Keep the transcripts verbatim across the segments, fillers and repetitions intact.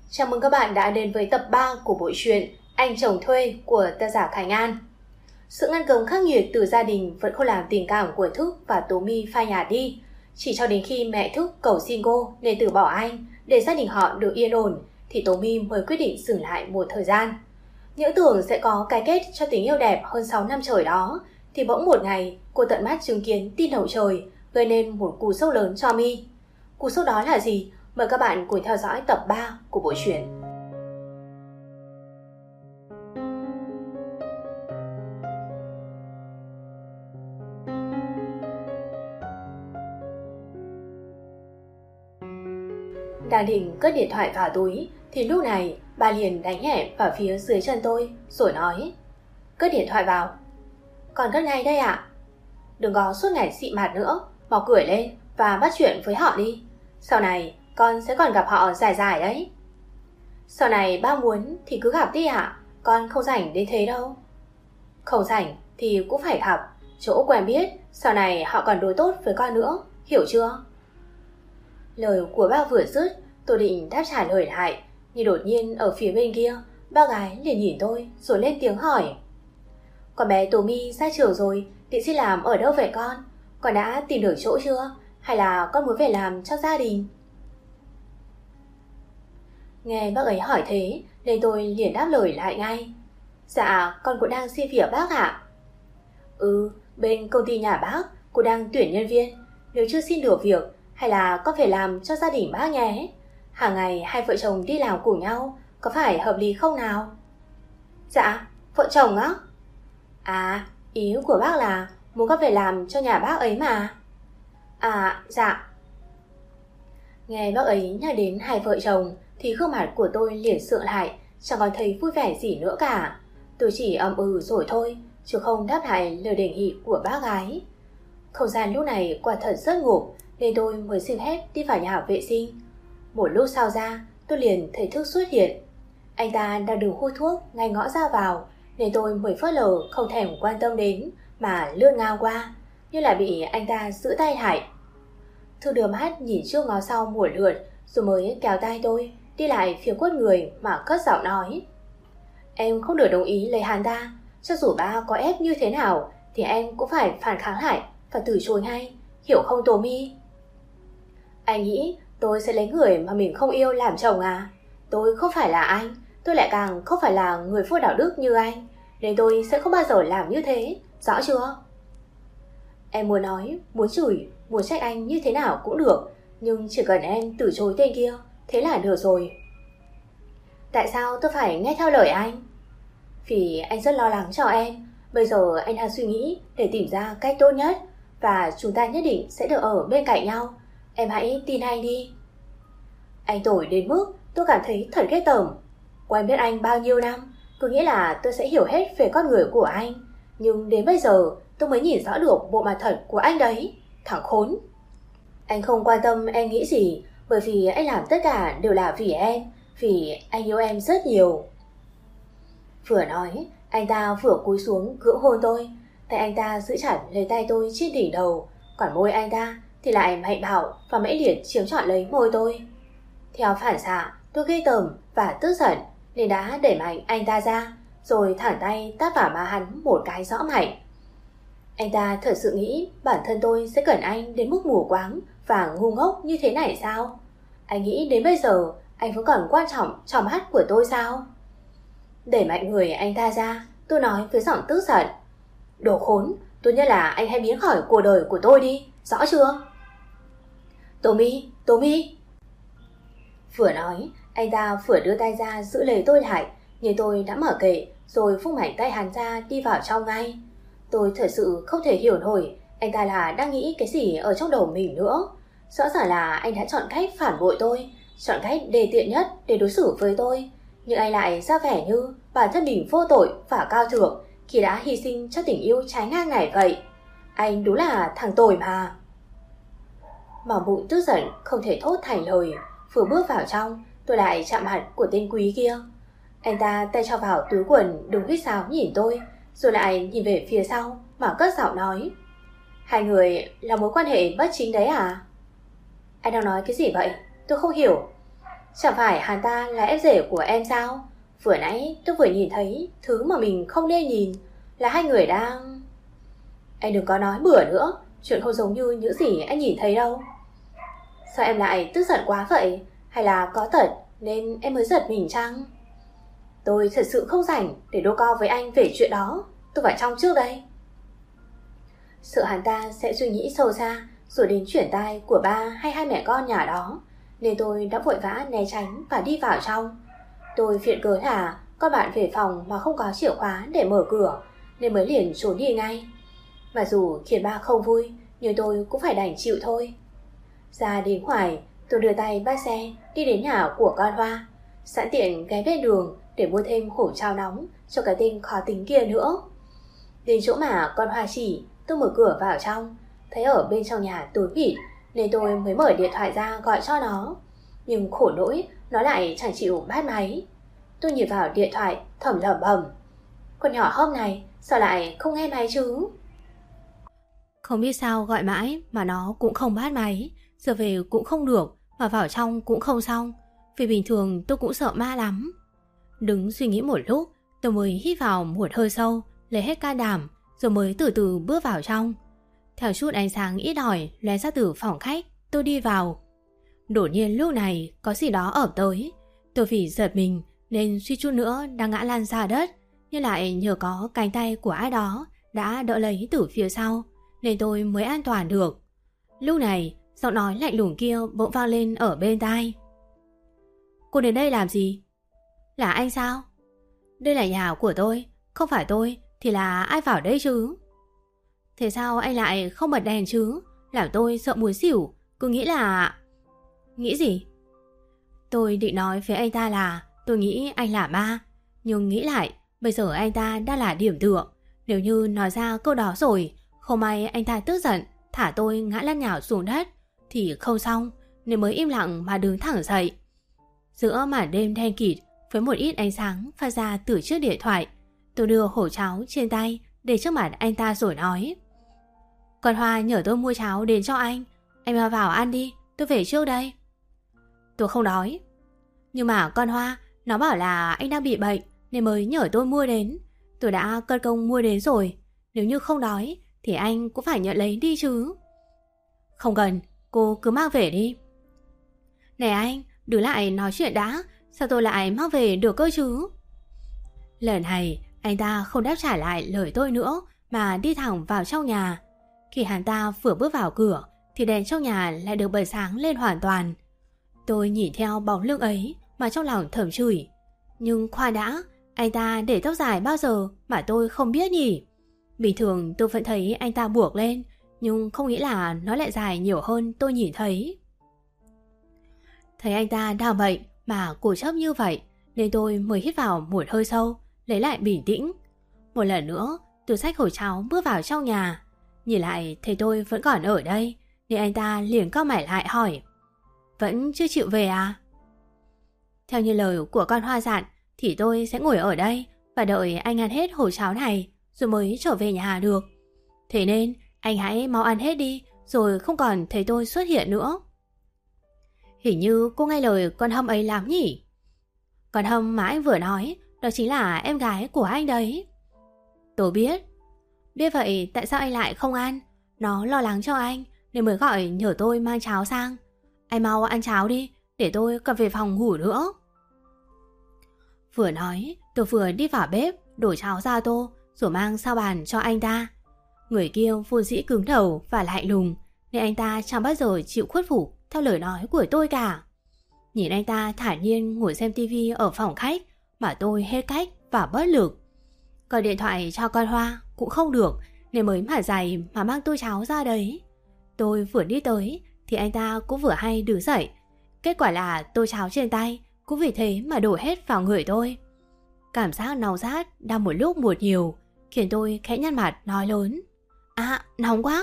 Chào mừng các bạn đã đến với tập ba của bộ truyện Anh Chồng Thuê của tác giả Khánh An. Sự ngăn cấm khắc nghiệt từ gia đình vẫn không làm tình cảm của Thức và Tố My phai nhạt đi. Chỉ cho đến khi mẹ Thức cầu xin cô nên từ bỏ anh để gia đình họ được yên ổn thì Tố My mới quyết định dừng lại một thời gian. Những tưởng sẽ có cái kết cho tình yêu đẹp hơn sáu năm trời đó thì bỗng một ngày cô tận mắt chứng kiến tin hậu trời gây nên một cú sốc lớn cho My. Cú sốc đó là gì? Mời các bạn cùng theo dõi tập ba của bộ truyện. Đang định cất điện thoại vào túi thì lúc này bà liền đánh nhẹ vào phía dưới chân tôi rồi nói: "Cất điện thoại vào." "Con cất ngay đây ạ." À? "Đừng có suốt ngày xị mặt nữa, mau cười lên và bắt chuyện với họ đi. Sau này con sẽ còn gặp họ dài dài đấy." "Sau này ba muốn thì cứ gặp đi ạ, à? Con không rảnh đến thế đâu." "Không rảnh thì cũng phải gặp, chỗ quen biết, sau này họ còn đối tốt với con nữa, hiểu chưa?" Lời của ba vừa dứt, tôi định đáp trả lời lại, nhưng đột nhiên ở phía bên kia, ba gái liền nhìn tôi rồi lên tiếng hỏi: "Con bé Tố My ra trường rồi, định xin làm ở đâu vậy con? Con đã tìm được chỗ chưa? Hay là con muốn về làm cho gia đình?" Nghe bác ấy hỏi thế nên tôi liền đáp lời lại ngay: "Dạ, con cũng đang xin việc bác ạ." "Ừ, bên công ty nhà bác cũng đang tuyển nhân viên. Nếu chưa xin được việc, hay là con phải làm cho gia đình bác nhé. Hàng ngày hai vợ chồng đi làm cùng nhau, có phải hợp lý không nào?" "Dạ, vợ chồng á?" "À, ý của bác là muốn con phải làm cho nhà bác ấy mà." "À, dạ." Nghe bác ấy nhắc đến hai vợ chồng thì gương mặt của tôi liền sượng lại, chẳng còn thấy vui vẻ gì nữa cả. Tôi chỉ ậm ừ rồi thôi, chứ không đáp lại lời đề nghị của bác gái. Không gian lúc này quả thật rất ngộp nên tôi mới xin phép đi vào nhà vệ sinh. Một lúc sau ra, tôi liền thấy Thức xuất hiện. Anh ta đang đứng hút thuốc ngay ngõ ra vào nên tôi mới phớt lờ không thèm quan tâm đến mà lướt ngang qua, như là bị anh ta giữ tay lại. Thư đưa mắt nhìn trước ngó sau một lượt rồi mới kéo tay tôi đi lại phía khuất người mà cất giọng nói: "Em không được đồng ý lấy hắn ta. Cho dù ba có ép như thế nào thì em cũng phải phản kháng lại và từ chối ngay, hiểu không Tố My?" "Anh nghĩ tôi sẽ lấy người mà mình không yêu làm chồng à? Tôi không phải là anh, tôi lại càng không phải là người vô đạo đức như anh, nên tôi sẽ không bao giờ làm như thế, rõ chưa?" Em muốn nói, muốn chửi, muốn trách anh như thế nào cũng được, nhưng chỉ cần em từ chối tên kia, thế là được rồi. "Tại sao tôi phải nghe theo lời anh?" "Vì anh rất lo lắng cho em. Bây giờ anh đang suy nghĩ để tìm ra cách tốt nhất, và chúng ta nhất định sẽ được ở bên cạnh nhau. Em hãy tin anh đi." Anh tồi đến mức tôi cảm thấy thật ghê tởm. Quen biết anh bao nhiêu năm, cứ nghĩ là tôi sẽ hiểu hết về con người của anh, nhưng đến bây giờ tôi mới nhìn rõ được bộ mặt thật của anh đấy, thằng khốn. Anh không quan tâm em nghĩ gì, bởi vì anh làm tất cả đều là vì em, vì anh yêu em rất nhiều. Vừa nói, anh ta vừa cúi xuống cưỡng hôn tôi. Tay anh ta giữ chặt lấy tay tôi trên đỉnh đầu, còn môi anh ta thì lại mạnh bạo và mãnh liệt chiếm trọn lấy môi tôi. Theo phản xạ, tôi ghê tởm và tức giận nên đã đẩy mạnh anh ta ra, rồi thẳng tay tát vào má hắn một cái rõ mạnh. Anh ta thật sự nghĩ bản thân tôi sẽ cần anh đến mức mù quáng và ngu ngốc như thế này sao? Anh nghĩ đến bây giờ anh vẫn còn quan trọng trong mắt của tôi sao? Đẩy mạnh người anh ta ra, tôi nói với giọng tức giận: "Đồ khốn, tốt nhất là anh hãy biến khỏi cuộc đời của tôi đi, rõ chưa?" "Tố My, Tố My." Vừa nói, anh ta vừa đưa tay ra giữ lấy tôi lại, nhưng tôi đã mở kệ rồi phung mạnh tay hắn ra đi vào trong ngay. Tôi thật sự không thể hiểu nổi anh ta là đang nghĩ cái gì ở trong đầu mình nữa. Rõ ràng là anh đã chọn cách phản bội tôi, chọn cách đề tiện nhất để đối xử với tôi, nhưng anh lại ra vẻ như bản thân mình vô tội và cao thượng khi đã hy sinh cho tình yêu trái ngang này vậy. Anh đúng là thằng tồi mà. Mỏng bụng tức giận không thể thốt thành lời, vừa bước vào trong tôi lại chạm mặt của tên quý kia. Anh ta tay cho vào túi quần đúng huýt sáo nhìn tôi, rồi lại nhìn về phía sau mà cất giọng nói: "Hai người là mối quan hệ bất chính đấy à?" "Anh đang nói cái gì vậy? Tôi không hiểu." Chẳng phải hắn ta là em rể của em sao? Vừa nãy tôi vừa nhìn thấy thứ mà mình không nên nhìn, là hai người đang... Anh đừng có nói bừa nữa, chuyện không giống như những gì anh nhìn thấy đâu. Sao em lại tức giận quá vậy? Hay là có tật nên em mới giật mình chăng? Tôi thật sự không rảnh để đô co với anh về chuyện đó. Tôi vào trong trước đây. Sợ hắn ta sẽ suy nghĩ sâu xa rồi đến chuyển tai của ba hay hai mẹ con nhà đó, nên tôi đã vội vã né tránh và đi vào trong. Tôi viện cớ là con bạn về phòng mà không có chìa khóa để mở cửa, nên mới liền trốn đi ngay. Mặc dù khiến ba không vui, nhưng tôi cũng phải đành chịu thôi. Ra đến ngoài, tôi đưa tay bắt xe đi đến nhà của con Hoa, sẵn tiện ghé bên đường để mua thêm hổ cháo nóng cho cái tên khó tính kia nữa. Đến chỗ mà con Hoa chỉ, tôi mở cửa vào trong, thấy ở bên trong nhà tối mịt, nên tôi mới mở điện thoại ra gọi cho nó. Nhưng khổ nỗi, nó lại chẳng chịu bắt máy. Tôi nhìn vào điện thoại thầm lẩm bẩm, con nhỏ hôm này sao lại không nghe máy chứ? Không biết sao gọi mãi mà nó cũng không bắt máy, giờ về cũng không được, mà vào trong cũng không xong. Vì bình thường tôi cũng sợ ma lắm. Đứng suy nghĩ một lúc, tôi mới hít vào một hơi sâu, lấy hết can đảm, rồi mới từ từ bước vào trong. Theo chút ánh sáng ít ỏi lóe ra từ phòng khách, tôi đi vào. Đột nhiên lúc này có gì đó ập tới. Tôi vì giật mình nên suy chút nữa đang ngã lăn ra đất, nhưng lại nhờ có cánh tay của ai đó đã đỡ lấy từ phía sau, nên tôi mới an toàn được. Lúc này giọng nói lạnh lùng kia bỗng vang lên ở bên tai. Cô đến đây làm gì? Là anh sao? Đây là nhà của tôi, không phải tôi thì là ai vào đây chứ? Thế sao anh lại không bật đèn chứ? Làm tôi sợ muốn xỉu, cứ nghĩ là... Nghĩ gì? Tôi định nói với anh ta là tôi nghĩ anh là ma, nhưng nghĩ lại bây giờ anh ta đã là điểm tựa. Nếu như nói ra câu đó rồi, không may anh ta tức giận thả tôi ngã lăn nhào xuống đất thì không xong, nên mới im lặng mà đứng thẳng dậy. Giữa màn đêm đen kịt với một ít ánh sáng phát ra từ chiếc điện thoại, tôi đưa hổ cháo trên tay để trước mặt anh ta rồi nói: Con Hoa nhờ tôi mua cháo đến cho anh, anh mà vào ăn đi, tôi về trước đây. Tôi không đói. Nhưng mà con Hoa nó bảo là anh đang bị bệnh nên mới nhờ tôi mua đến. Tôi đã cất công mua đến rồi, nếu như không đói thì anh cũng phải nhận lấy đi chứ. Không cần, cô cứ mang về đi. Này anh, đừng lại nói chuyện đã, sao tôi lại mang về được cơ chứ? Lần này anh ta không đáp trả lại lời tôi nữa mà đi thẳng vào trong nhà. Khi hắn ta vừa bước vào cửa thì đèn trong nhà lại được bật sáng lên hoàn toàn. Tôi nhìn theo bóng lưng ấy mà trong lòng thầm chửi. Nhưng khoan đã, anh ta để tóc dài bao giờ mà tôi không biết nhỉ? Bình thường tôi vẫn thấy anh ta buộc lên, nhưng không nghĩ là nó lại dài nhiều hơn tôi nhìn thấy. Thấy anh ta đang bệnh mà cố chấp như vậy, nên tôi mới hít vào một hơi sâu, lấy lại bình tĩnh. Một lần nữa tôi xách hổ cháo bước vào trong nhà. Nhìn lại thấy tôi vẫn còn ở đây, nên anh ta liền cau mày lại hỏi: Vẫn chưa chịu về à? Theo như lời của con Hoa dặn thì tôi sẽ ngồi ở đây và đợi anh ăn hết hổ cháo này rồi mới trở về nhà được. Thế nên anh hãy mau ăn hết đi, rồi không còn thấy tôi xuất hiện nữa. Hình như cô nghe lời con Hâm ấy lắm nhỉ? Con Hâm mà anh vừa nói đó chính là em gái của anh đấy. Tôi biết. Biết vậy tại sao anh lại không ăn? Nó lo lắng cho anh nên mới gọi nhờ tôi mang cháo sang. Anh mau ăn cháo đi, để tôi còn về phòng ngủ nữa. Vừa nói tôi vừa đi vào bếp đổ cháo ra tô rồi mang sang bàn cho anh ta. Người kia vốn dĩ cứng đầu và lạnh lùng, nên anh ta chẳng bao giờ chịu khuất phục theo lời nói của tôi cả. Nhìn anh ta thản nhiên ngồi xem tivi ở phòng khách mà tôi hết cách và bất lực. Gọi điện thoại cho con Hoa cũng không được, nên mới mả dày mà mang tô cháo ra đấy. Tôi vừa đi tới thì anh ta cũng vừa hay đứng dậy. Kết quả là tô cháo trên tay cũng vì thế mà đổ hết vào người tôi. Cảm giác nóng rát đang một lúc một nhiều khiến tôi khẽ nhăn mặt nói lớn: À, nóng quá.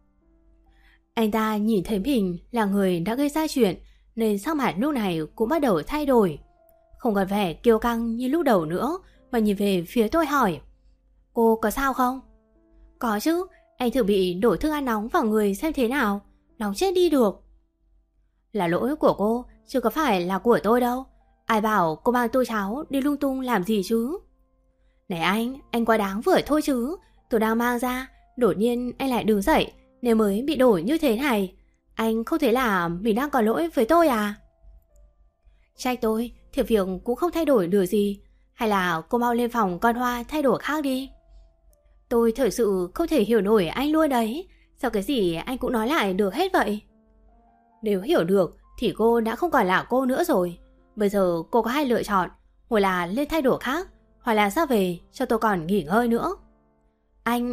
Anh ta nhìn thấy mình là người đã gây ra chuyện nên sắc mặt lúc này cũng bắt đầu thay đổi. Không còn vẻ kiêu căng như lúc đầu nữa mà nhìn về phía tôi hỏi: Cô có sao không? Có chứ, anh thử bị đổ thức ăn nóng vào người xem thế nào, nóng chết đi được. Là lỗi của cô, chứ có phải là của tôi đâu. Ai bảo cô mang tô cháo đi lung tung làm gì chứ? Này anh, anh quá đáng vừa thôi chứ. Tôi đang mang ra, đột nhiên anh lại đứng dậy nên mới bị đổ như thế này. Anh không thấy là mình đang có lỗi với tôi à? Trách tôi thì việc cũng không thay đổi được gì. Hay là cô mau lên phòng con Hoa thay đổi khác đi. Tôi thật sự không thể hiểu nổi anh luôn đấy. Sao cái gì anh cũng nói lại được hết vậy? Nếu hiểu được thì cô đã không còn là cô nữa rồi. Bây giờ cô có hai lựa chọn. Một là lên thay đổi khác, hoặc là ra về cho tôi còn nghỉ ngơi nữa. Anh...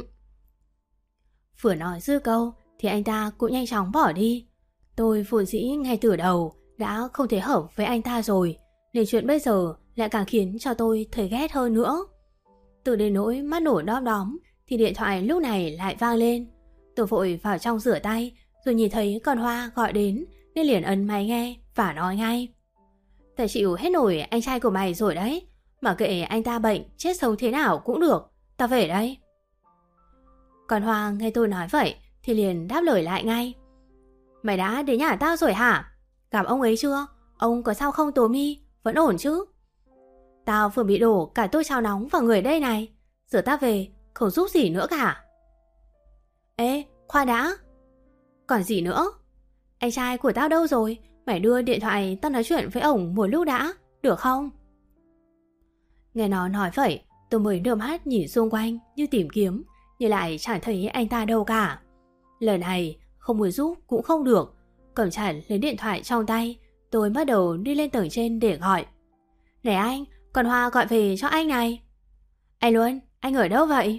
Vừa nói dư câu thì anh ta cũng nhanh chóng bỏ đi. Tôi vốn dĩ ngay từ đầu đã không thể hợp với anh ta rồi, nên chuyện bây giờ lại càng khiến cho tôi thấy ghét hơn nữa. Từ đến nỗi mắt nổ đom đóm thì điện thoại lúc này lại vang lên. Tôi vội vào trong rửa tay, rồi nhìn thấy con Hoa gọi đến nên liền ấn máy nghe và nói ngay: "Tao chịu hết nổi anh trai của mày rồi đấy. Mà kệ anh ta bệnh chết sống thế nào cũng được, tao về đây." Con Hoa nghe tôi nói vậy thì liền đáp lời lại ngay: "Mày đã đến nhà tao rồi hả? Gặp ông ấy chưa? Ông có sao không Tố Mi? Vẫn ổn chứ? Tao vừa bị đổ cả tô cháo nóng vào người đây này. Giờ tao về không giúp gì nữa cả." "Ê, khoan đã. Còn gì nữa? Anh trai của tao đâu rồi? Mày đưa điện thoại tao nói chuyện với ổng một lúc đã, được không?" Nghe nó nói vậy, tôi mới đưa mắt nhìn xung quanh như tìm kiếm, nhưng lại chẳng thấy anh ta đâu cả. Lần này không muốn giúp cũng không được. Cầm chặt lấy điện thoại trong tay, tôi bắt đầu đi lên tầng trên để gọi: "Này anh, con Hoa gọi về cho anh này." "Anh Luân, anh ở đâu vậy?"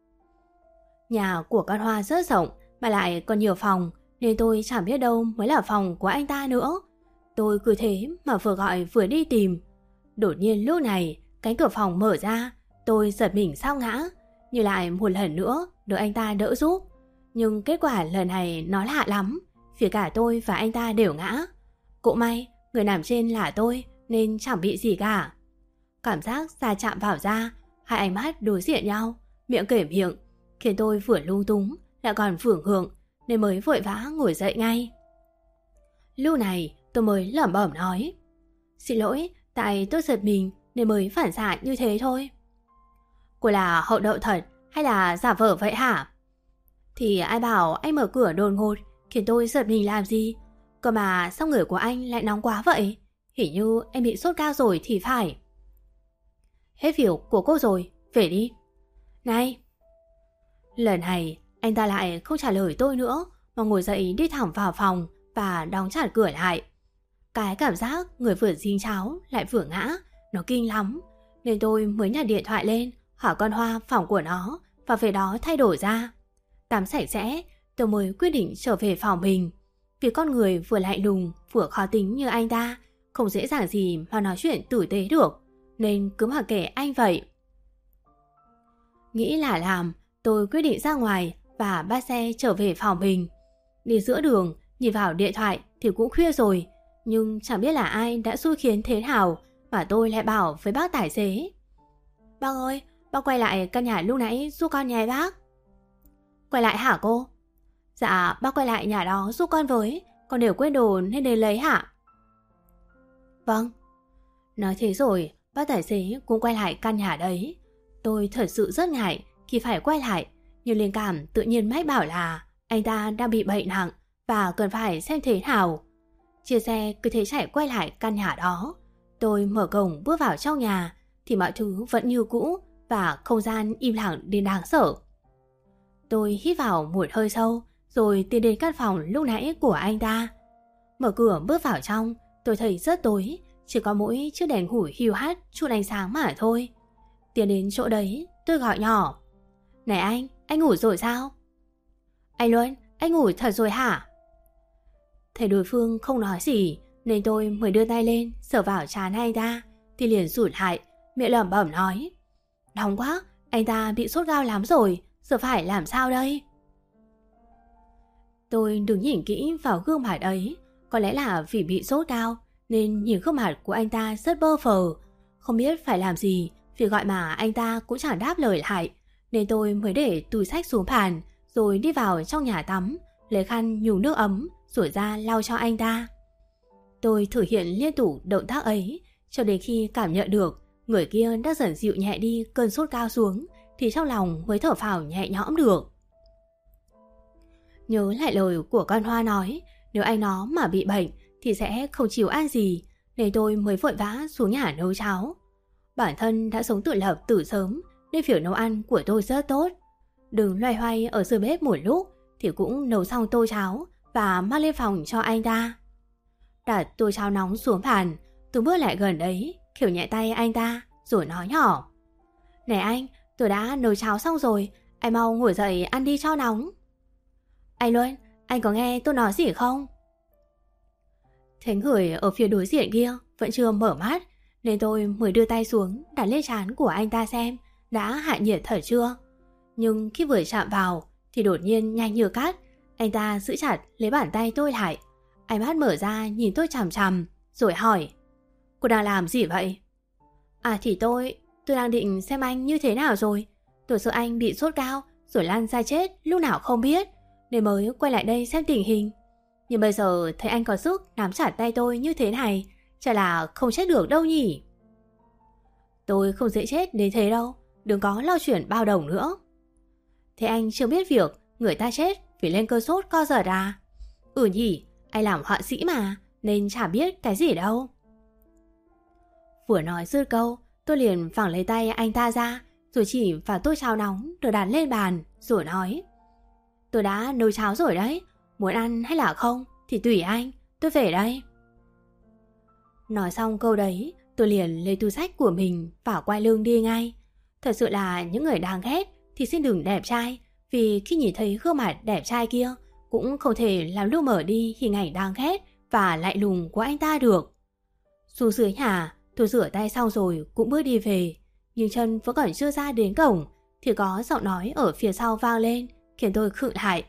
Nhà của con Hoa rất rộng mà lại còn nhiều phòng, nên tôi chẳng biết đâu mới là phòng của anh ta nữa. Tôi cứ thế mà vừa gọi vừa đi tìm. Đột nhiên lúc này cánh cửa phòng mở ra, tôi giật mình sao ngã, như lại một lần nữa được anh ta đỡ giúp. Nhưng kết quả lần này nó lạ lắm, phía cả tôi và anh ta đều ngã. Cũng may người nằm trên là tôi nên chẳng bị gì cả. Cảm giác da chạm vào da, hai ánh mắt đối diện nhau, miệng kể miệng, khiến tôi vừa lung túng lại còn phưởng hưởng, nên mới vội vã ngồi dậy ngay. Lúc này tôi mới lẩm bẩm nói: "Xin lỗi, tại tôi giật mình nên mới phản xạ như thế thôi." "Cô là hậu đậu thật hay là giả vờ vậy hả?" "Thì ai bảo anh mở cửa đột ngột khiến tôi giật mình làm gì? Cơ mà sao người của anh lại nóng quá vậy? Hình như em bị sốt cao rồi thì phải." "Hết việc của cô rồi, về đi." "Này." Lần này anh ta lại không trả lời tôi nữa, mà ngồi dậy đi thẳng vào phòng và đóng chặt cửa lại. Cái cảm giác người vừa dính cháo lại vừa ngã, nó kinh lắm, nên tôi mới nhặt điện thoại lên hỏi con Hoa phòng của nó và về đó thay đổi ra. Tắm sạch sẽ, tôi mới quyết định trở về phòng mình. Vì con người vừa lạnh lùng vừa khó tính như anh ta không dễ dàng gì mà nói chuyện tử tế được, nên cứ mặc kệ anh vậy. Nghĩ là làm, tôi quyết định ra ngoài và bắt xe trở về phòng mình. Đi giữa đường, nhìn vào điện thoại thì cũng khuya rồi, nhưng chẳng biết là ai đã xui khiến thế nào mà tôi lại bảo với bác tài xế: "Bác ơi, bác quay lại căn nhà lúc nãy giúp con nhé bác." "Quay lại hả cô?" "Dạ, bác quay lại nhà đó giúp con với, con đều quên đồ nên đến lấy hả?" "Vâng." Nói thế rồi, bác tài xế cũng quay lại căn nhà đấy. Tôi thật sự rất ngại khi phải quay lại, nhưng linh cảm tự nhiên mách bảo là anh ta đang bị bệnh nặng và cần phải xem thế nào. Chia xe cứ thế chạy quay lại căn nhà đó. Tôi mở cổng bước vào trong nhà thì mọi thứ vẫn như cũ và không gian im lặng đến đáng sợ. Tôi hít vào một hơi sâu rồi tiến đến căn phòng lúc nãy của anh ta. Mở cửa bước vào trong, tôi thấy rất tối, chỉ có mỗi chiếc đèn ngủ hiu hắt chút ánh sáng mà thôi. Tiến đến chỗ đấy, tôi gọi nhỏ: "Này anh, anh ngủ rồi sao?" "Anh Luân, anh ngủ thật rồi hả?" Thấy đối phương không nói gì nên tôi mới đưa tay lên sờ vào trán anh ta thì liền rụt lại, miệng lẩm bẩm nói: "Nóng quá, anh ta bị sốt cao lắm rồi, giờ phải làm sao đây?" Tôi đứng nhìn kỹ vào gương mặt ấy. Có lẽ là vì bị sốt cao nên nhìn gương mặt của anh ta rất bơ phờ, không biết phải làm gì, vì gọi mà anh ta cũng chẳng đáp lời lại, nên tôi mới để túi xách xuống bàn rồi đi vào trong nhà tắm, lấy khăn nhúng nước ấm rồi ra lau cho anh ta. Tôi thử hiện liên tục động tác ấy cho đến khi cảm nhận được người kia đã dần dịu nhẹ đi cơn sốt cao xuống thì trong lòng mới thở phào nhẹ nhõm được. Nhớ lại lời của con Hoa nói, nếu anh nó mà bị bệnh thì sẽ không chịu ăn gì, nên tôi mới vội vã xuống nhà nấu cháo. Bản thân đã sống tự lập từ sớm nên việc nấu ăn của tôi rất tốt. Đừng loay hoay ở dưới bếp một lúc thì cũng nấu xong tô cháo và mang lên phòng cho anh ta. Đặt tô cháo nóng xuống bàn, tôi bước lại gần đấy, khều nhẹ tay anh ta rồi nói nhỏ: "Này anh, tôi đã nấu cháo xong rồi, anh mau ngồi dậy ăn đi cho nóng." "Anh Luân, anh có nghe tôi nói gì không?" Thấy người ở phía đối diện kia vẫn chưa mở mắt, nên tôi mới đưa tay xuống đặt lên trán của anh ta xem đã hạ nhiệt thật chưa. Nhưng khi vừa chạm vào thì đột nhiên nhanh như cắt, anh ta giữ chặt lấy bàn tay tôi lại, ánh mắt mở ra nhìn tôi chằm chằm rồi hỏi: "Cô đang làm gì vậy?" "À thì tôi, tôi đang định xem anh như thế nào rồi. Tôi sợ anh bị sốt cao rồi lăn ra chết lúc nào không biết, nên mới quay lại đây xem tình hình. Nhưng bây giờ thấy anh có sức nắm chặt tay tôi như thế này, chả là không chết được đâu nhỉ?" "Tôi không dễ chết đến thế đâu, đừng có lo chuyện bao đồng nữa." "Thế anh chưa biết việc người ta chết vì lên cơn sốt co giật à?" "Ừ nhỉ, anh làm họa sĩ mà, nên chả biết cái gì đâu." Vừa nói dứt câu, tôi liền phẳng lấy tay anh ta ra, rồi chỉ vào tô cháo nóng được đặt lên bàn, rồi nói: "Tôi đã nấu cháo rồi đấy, muốn ăn hay là không thì tùy anh, tôi về đây." Nói xong câu đấy, tôi liền lấy túi xách của mình và quay lưng đi ngay. Thật sự là những người đáng ghét thì xin đừng đẹp trai, vì khi nhìn thấy gương mặt đẹp trai kia cũng không thể làm lu mờ đi hình ảnh đáng ghét và lạnh lùng của anh ta được. Xuống dưới nhà, tôi rửa tay xong rồi cũng bước đi về, nhưng chân vẫn còn chưa ra đến cổng thì có giọng nói ở phía sau vang lên, khiến tôi khựng lại.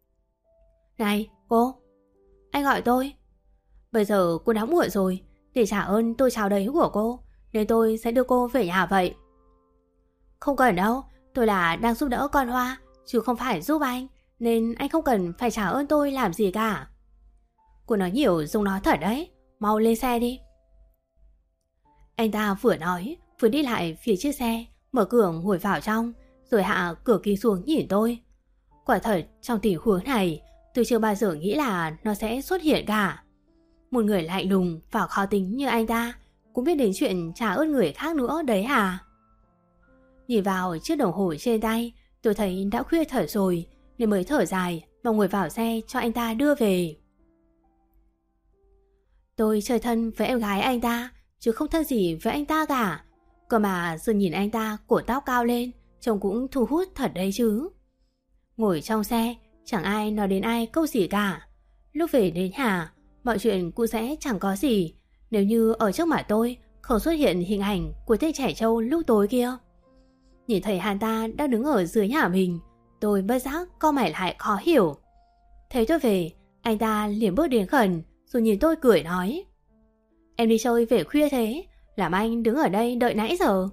"Này cô!" Anh gọi tôi. "Bây giờ cô đã muộn rồi, để trả ơn tô cháo đấy của cô nên tôi sẽ đưa cô về nhà vậy." "Không cần đâu, tôi là đang giúp đỡ con Hoa chứ không phải giúp anh, nên anh không cần phải trả ơn tôi làm gì cả." "Cô nói nhiều dùng nói thật đấy, mau lên xe đi." Anh ta vừa nói vừa đi lại phía chiếc xe, mở cửa ngồi vào trong, rồi hạ cửa kính xuống nhìn tôi. Quả thật trong tình huống này tôi chưa bao giờ nghĩ là nó sẽ xuất hiện cả. Một người lạnh lùng và khó tính như anh ta cũng biết đến chuyện trả ơn người khác nữa đấy hả? Nhìn vào chiếc đồng hồ trên tay, tôi thấy đã khuya thật rồi, nên mới thở dài và ngồi vào xe cho anh ta đưa về. Tôi chơi thân với em gái anh ta, chứ không thân gì với anh ta cả. Cơ mà giờ nhìn anh ta cổ tóc cao lên, trông cũng thu hút thật đấy chứ. Ngồi trong xe, chẳng ai nói đến ai câu gì cả. Lúc về đến nhà, mọi chuyện cũng sẽ chẳng có gì nếu như ở trước mặt tôi không xuất hiện hình ảnh của tên trẻ trâu lúc tối kia. Nhìn thấy hắn ta đang đứng ở dưới nhà mình, tôi bất giác cau mày lại khó hiểu. Thấy tôi về, anh ta liền bước đến gần rồi nhìn tôi cười nói: "Em đi chơi về khuya thế, làm anh đứng ở đây đợi nãy giờ."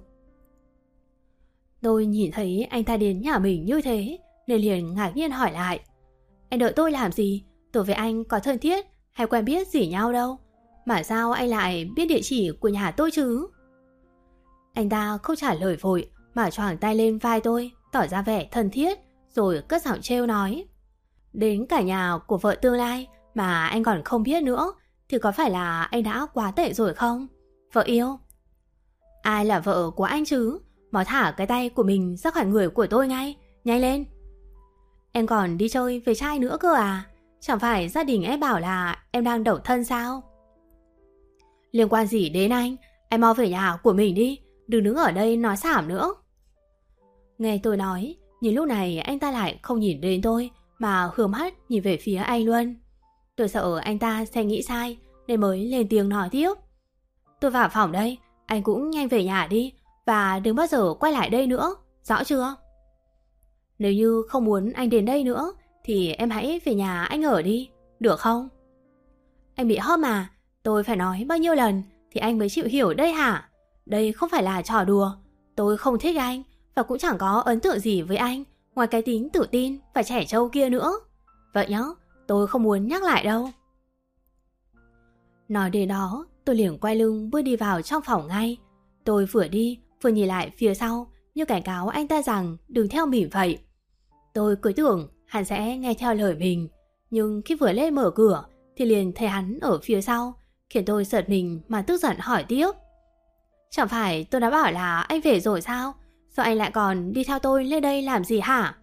Tôi nhìn thấy anh ta đến nhà mình như thế nên liền ngạc nhiên hỏi lại: "Anh đợi tôi làm gì? Tôi với anh có thân thiết hay quen biết gì nhau đâu, mà sao anh lại biết địa chỉ của nhà tôi chứ?" Anh ta không trả lời vội mà choàng tay lên vai tôi, tỏ ra vẻ thân thiết, rồi cất giọng trêu nói: "Đến cả nhà của vợ tương lai mà anh còn không biết nữa thì có phải là anh đã quá tệ rồi không? Vợ yêu." "Ai là vợ của anh chứ? Mau thả cái tay của mình ra khỏi người của tôi ngay, nhanh lên." "Em còn đi chơi với trai nữa cơ à? Chẳng phải gia đình em bảo là em đang độc thân sao?" "Liên quan gì đến anh? Em mau về nhà của mình đi, đừng đứng ở đây nói xảm nữa." Nghe tôi nói, nhưng lúc này anh ta lại không nhìn đến tôi mà hướng mắt nhìn về phía anh Luân. Tôi sợ anh ta sẽ nghĩ sai nên mới lên tiếng nói tiếp: "Tôi vào phòng đây, anh cũng nhanh về nhà đi, và đừng bao giờ quay lại đây nữa, rõ chưa? Nếu như không muốn anh đến đây nữa thì em hãy về nhà anh ở đi, được không?" "Anh bị hóm mà, tôi phải nói bao nhiêu lần thì anh mới chịu hiểu đây hả? Đây không phải là trò đùa, tôi không thích anh và cũng chẳng có ấn tượng gì với anh ngoài cái tính tự tin và trẻ trâu kia nữa. Vậy nhá, tôi không muốn nhắc lại đâu." Nói đến đó, tôi liền quay lưng bước đi vào trong phòng ngay. Tôi vừa đi vừa nhìn lại phía sau, như cảnh cáo anh ta rằng đừng theo mình vậy. Tôi cứ tưởng hắn sẽ nghe theo lời mình, nhưng khi vừa lên mở cửa thì liền thấy hắn ở phía sau, khiến tôi giật mình mà tức giận hỏi tiếp. Chẳng phải tôi đã bảo là anh về rồi sao? Sao anh lại còn đi theo tôi lên đây làm gì hả?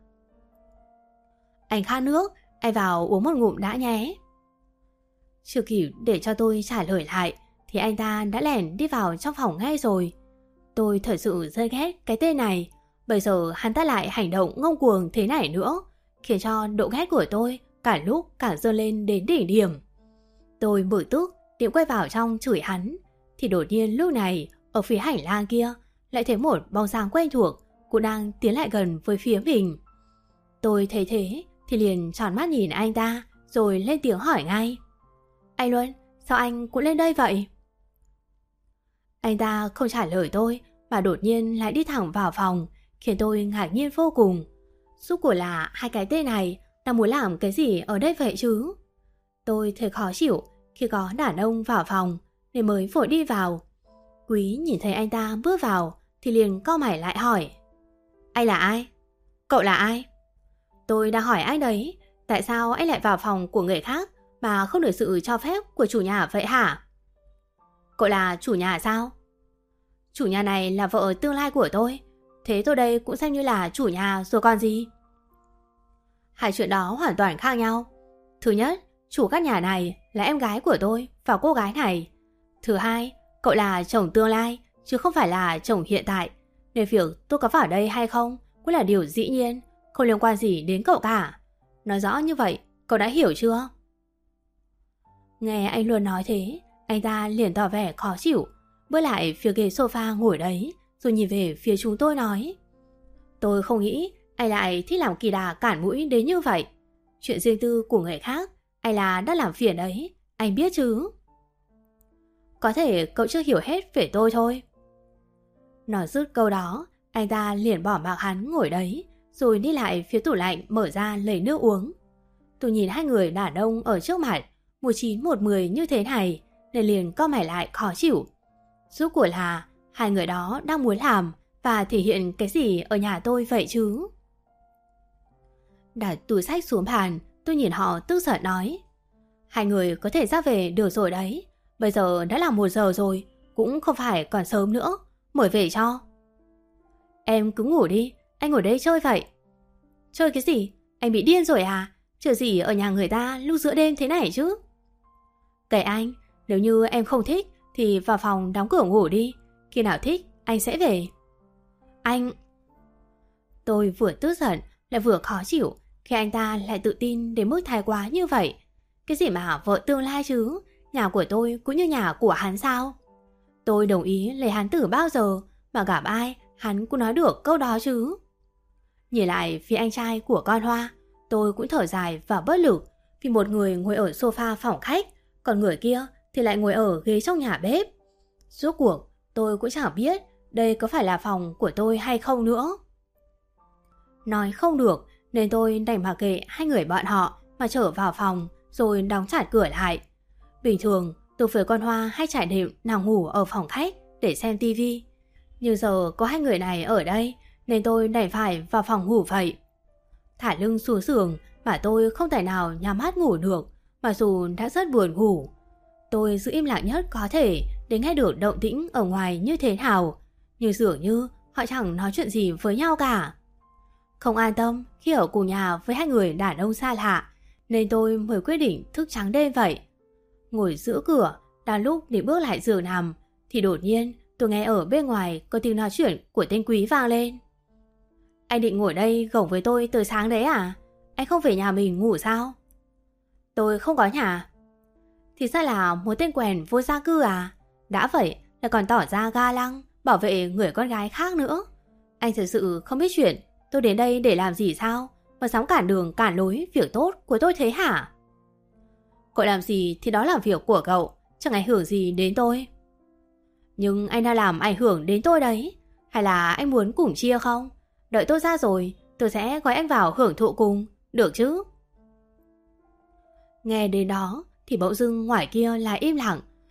Anh khát nước, anh vào uống một ngụm đã nhé. Chưa kịp để cho tôi trả lời lại thì anh ta đã lẻn đi vào trong phòng ngay rồi. Tôi thật sự rất ghét cái tên này. Bây giờ hắn ta lại hành động ngông cuồng thế này nữa, khiến cho độ ghét của tôi cả lúc càng dâng lên đến đỉnh điểm. Tôi bực tức định quay vào trong chửi hắn, thì đột nhiên lúc này ở phía hành lang kia lại thấy một bóng dáng quen thuộc cũng đang tiến lại gần với phía mình. Tôi thấy thế thì liền tròn mắt nhìn anh ta rồi lên tiếng hỏi ngay. Anh Luân, sao anh cũng lên đây vậy? Anh ta không trả lời tôi mà đột nhiên lại đi thẳng vào phòng, khiến tôi ngạc nhiên vô cùng. Rốt cuộc là hai cái tên này đang muốn làm cái gì ở đây vậy chứ? Tôi thấy khó chịu khi có đàn ông vào phòng nên mới vội đi vào. Quý nhìn thấy anh ta bước vào thì liền cau mày lại hỏi. Anh là ai? Cậu là ai? Tôi đang hỏi anh đấy, tại sao anh lại vào phòng của người khác mà không được sự cho phép của chủ nhà vậy hả? Cậu là chủ nhà sao? Chủ nhà này là vợ tương lai của tôi, thế tôi đây cũng xem như là chủ nhà rồi còn gì. Hai chuyện đó hoàn toàn khác nhau. Thứ nhất, chủ căn nhà này là em gái của tôi và cô gái này. Thứ hai, cậu là chồng tương lai chứ không phải là chồng hiện tại, nên việc tôi có vào đây hay không cũng là điều dĩ nhiên, không liên quan gì đến cậu cả. Nói rõ như vậy, cậu đã hiểu chưa? Nghe anh Luân nói thế, anh ta liền tỏ vẻ khó chịu, bước lại phía ghế sofa ngồi đấy, rồi nhìn về phía chúng tôi nói. Tôi không nghĩ anh lại thích làm kỳ đà cản mũi đến như vậy. Chuyện riêng tư của người khác, anh là đã làm phiền đấy, anh biết chứ. Có thể cậu chưa hiểu hết về tôi thôi. Nói dứt câu đó, anh ta liền bỏ mặc hắn ngồi đấy, rồi đi lại phía tủ lạnh mở ra lấy nước uống. Tôi nhìn hai người đàn ông ở trước mặt, một chín một mười như thế này, nên liền cau mày lại khó chịu. Rốt cuộc là hai người đó đang muốn làm và thể hiện cái gì ở nhà tôi vậy chứ? Đặt túi sách xuống bàn, tôi nhìn họ tức giận nói. Hai người có thể ra về được rồi đấy. Bây giờ đã là một giờ rồi, cũng không phải còn sớm nữa, mời về cho. Em cứ ngủ đi, anh ngồi đây chơi vậy. Chơi cái gì? Anh bị điên rồi à? Chờ gì ở nhà người ta lúc giữa đêm thế này chứ? Kệ anh, nếu như em không thích thì vào phòng đóng cửa ngủ đi. Khi nào thích anh sẽ về. Anh... Tôi vừa tức giận lại vừa khó chịu khi anh ta lại tự tin đến mức thái quá như vậy. Cái gì mà vợ tương lai chứ? Nhà của tôi cũng như nhà của hắn sao? Tôi đồng ý lấy hắn từ bao giờ mà gặp ai hắn cũng nói được câu đó chứ. Nhìn lại phía anh trai của con Hoa, tôi cũng thở dài và bất lực vì một người ngồi ở sofa phòng khách, còn người kia thì lại ngồi ở ghế trong nhà bếp. Rốt cuộc tôi cũng chẳng biết đây có phải là phòng của tôi hay không nữa. Nói không được nên tôi đành mặc kệ hai người bọn họ mà trở vào phòng rồi đóng chặt cửa lại. Bình thường tôi với con Hoa hay trải đêm nằm ngủ ở phòng khách để xem tivi, nhưng giờ có hai người này ở đây nên tôi đành phải vào phòng ngủ vậy. Thả lưng xuống giường mà tôi không thể nào nhắm mắt ngủ được, mặc dù đã rất buồn ngủ. Tôi giữ im lặng nhất có thể để nghe được động tĩnh ở ngoài như thế nào, nhưng dường như họ chẳng nói chuyện gì với nhau cả. Không an tâm khi ở cùng nhà với hai người đàn ông xa lạ, nên tôi mới quyết định thức trắng đêm vậy. Ngồi giữa cửa, đang lúc định bước lại giường nằm, thì đột nhiên tôi nghe ở bên ngoài có tiếng nói chuyện của tên Quý vang lên. Anh định ngồi đây gồng với tôi từ sáng đấy à? Anh không về nhà mình ngủ sao? Tôi không có nhà. Thì ra là một tên quèn vô gia cư à? Đã vậy lại còn tỏ ra ga lăng bảo vệ người con gái khác nữa. Anh thật sự không biết chuyện tôi đến đây để làm gì sao mà dám cản đường cản lối việc tốt của tôi thế hả? Cậu làm gì thì đó là việc của cậu, chẳng ảnh hưởng gì đến tôi. Nhưng anh đang làm ảnh hưởng đến tôi đấy. Hay là anh muốn cùng chia không? Đợi tôi ra rồi tôi sẽ gọi anh vào hưởng thụ cùng, được chứ? Nghe đến đó thì bỗng dưng ngoài kia lại im lặng.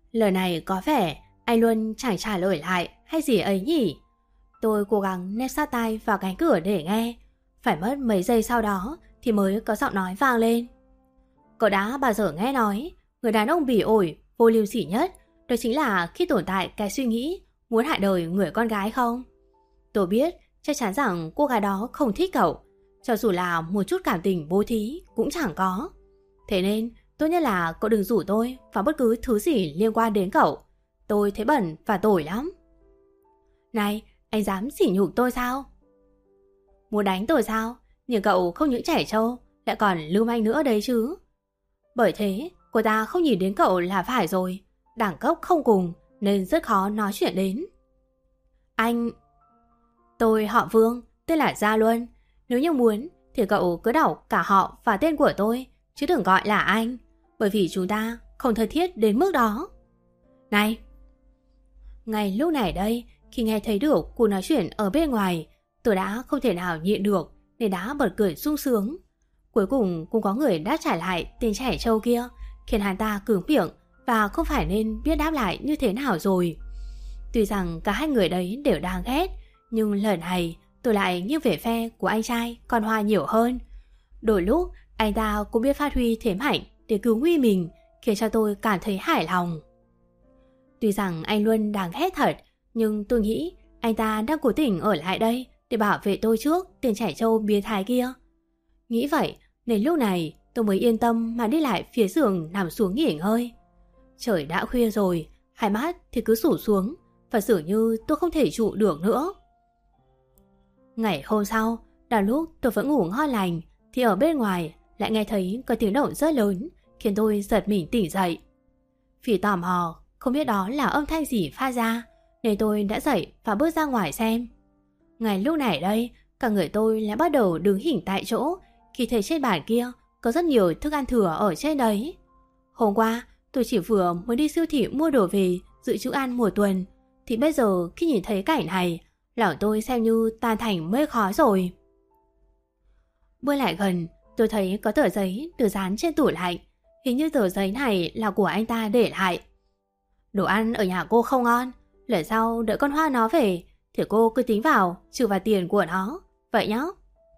Lời này có vẻ anh Luân chẳng trả lời lại hay gì ấy nhỉ? Tôi cố gắng nép sát tai vào cánh cửa để nghe. Phải mất mấy giây sau đó thì mới có giọng nói vang lên. Cậu đã bao giờ nghe nói người đàn ông bỉ ổi, vô liêm sỉ nhất đó chính là khi tồn tại cái suy nghĩ muốn hại đời người con gái không? Tôi biết chắc chắn rằng cô gái đó không thích cậu, cho dù là một chút cảm tình bố thí cũng chẳng có. Thế nên tốt nhất là cậu đừng rủ tôi vào bất cứ thứ gì liên quan đến cậu. Tôi thấy bẩn và tồi lắm. Này, anh dám sỉ nhục tôi sao? Muốn đánh tôi sao? Nhưng cậu không những trẻ trâu lại còn lưu manh nữa đấy chứ. Bởi thế cô ta không nhìn đến cậu là phải rồi. Đẳng cấp không cùng nên rất khó nói chuyện đến. Anh... Tôi họ Vương, tên là Gia Luân. Nếu như muốn thì cậu cứ đọc cả họ và tên của tôi, chứ đừng gọi là anh, bởi vì chúng ta không thân thiết đến mức đó. Này! Ngay lúc này đây, khi nghe thấy được cuộc nói chuyện ở bên ngoài, tôi đã không thể nào nhịn được nên đã bật cười sung sướng. Cuối cùng cũng có người đáp trả lại tên trẻ trâu kia, khiến hắn ta cứng miệng và không phải nên biết đáp lại như thế nào rồi. Tuy rằng cả hai người đấy đều đang ghét, nhưng lần này tôi lại nghiêng về phe của anh trai Con Hoa nhiều hơn. Đôi lúc anh ta cũng biết phát huy thế mạnh để cứu nguy mình, khiến cho tôi cảm thấy hài lòng. Tuy rằng anh Luân đáng ghét thật, nhưng tôi nghĩ anh ta đang cố tình ở lại đây để bảo vệ tôi trước tên trẻ trâu biến thái kia. Nghĩ vậy nên lúc này tôi mới yên tâm mà đi lại phía giường nằm xuống nghỉ ngơi. Trời đã khuya rồi, hai mắt thì cứ sụp xuống và dường như tôi không thể trụ được nữa. Ngày hôm sau, đào lúc tôi vẫn ngủ ngon lành thì ở bên ngoài lại nghe thấy có tiếng động rất lớn, khiến tôi giật mình tỉnh dậy. Vì tò mò không biết đó là âm thanh gì phát ra nên tôi đã dậy và bước ra ngoài xem. Ngay lúc này đây, cả người tôi lại bắt đầu đứng hình tại chỗ khi thấy trên bàn kia có rất nhiều thức ăn thừa ở trên đấy. Hôm qua tôi chỉ vừa mới đi siêu thị mua đồ về dự trữ ăn một tuần, thì bây giờ khi nhìn thấy cảnh này, lòng tôi xem như tan thành mây khói rồi. Bước lại gần, tôi thấy có tờ giấy được dán trên tủ lạnh. Hình như tờ giấy này là của anh ta để lại. Đồ ăn ở nhà cô không ngon, lần sau đợi con Hoa nó về thì cô cứ tính vào trừ vào tiền của nó, vậy nhá.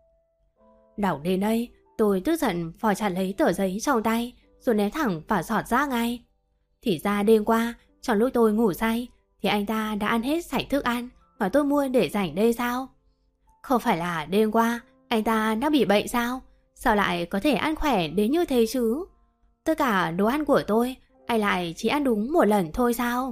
Đọc đến đây, tôi tức giận vò chặt lấy tờ giấy trong tay rồi ném thẳng vào giọt rác ngay. Thì ra đêm qua, trong lúc tôi ngủ say thì anh ta đã ăn hết sạch thức ăn mà tôi mua để dành đây sao? Không phải là đêm qua anh ta đã bị bệnh sao? Sao lại có thể ăn khỏe đến như thế chứ? Tất cả đồ ăn của tôi anh lại chỉ ăn đúng một lần thôi sao?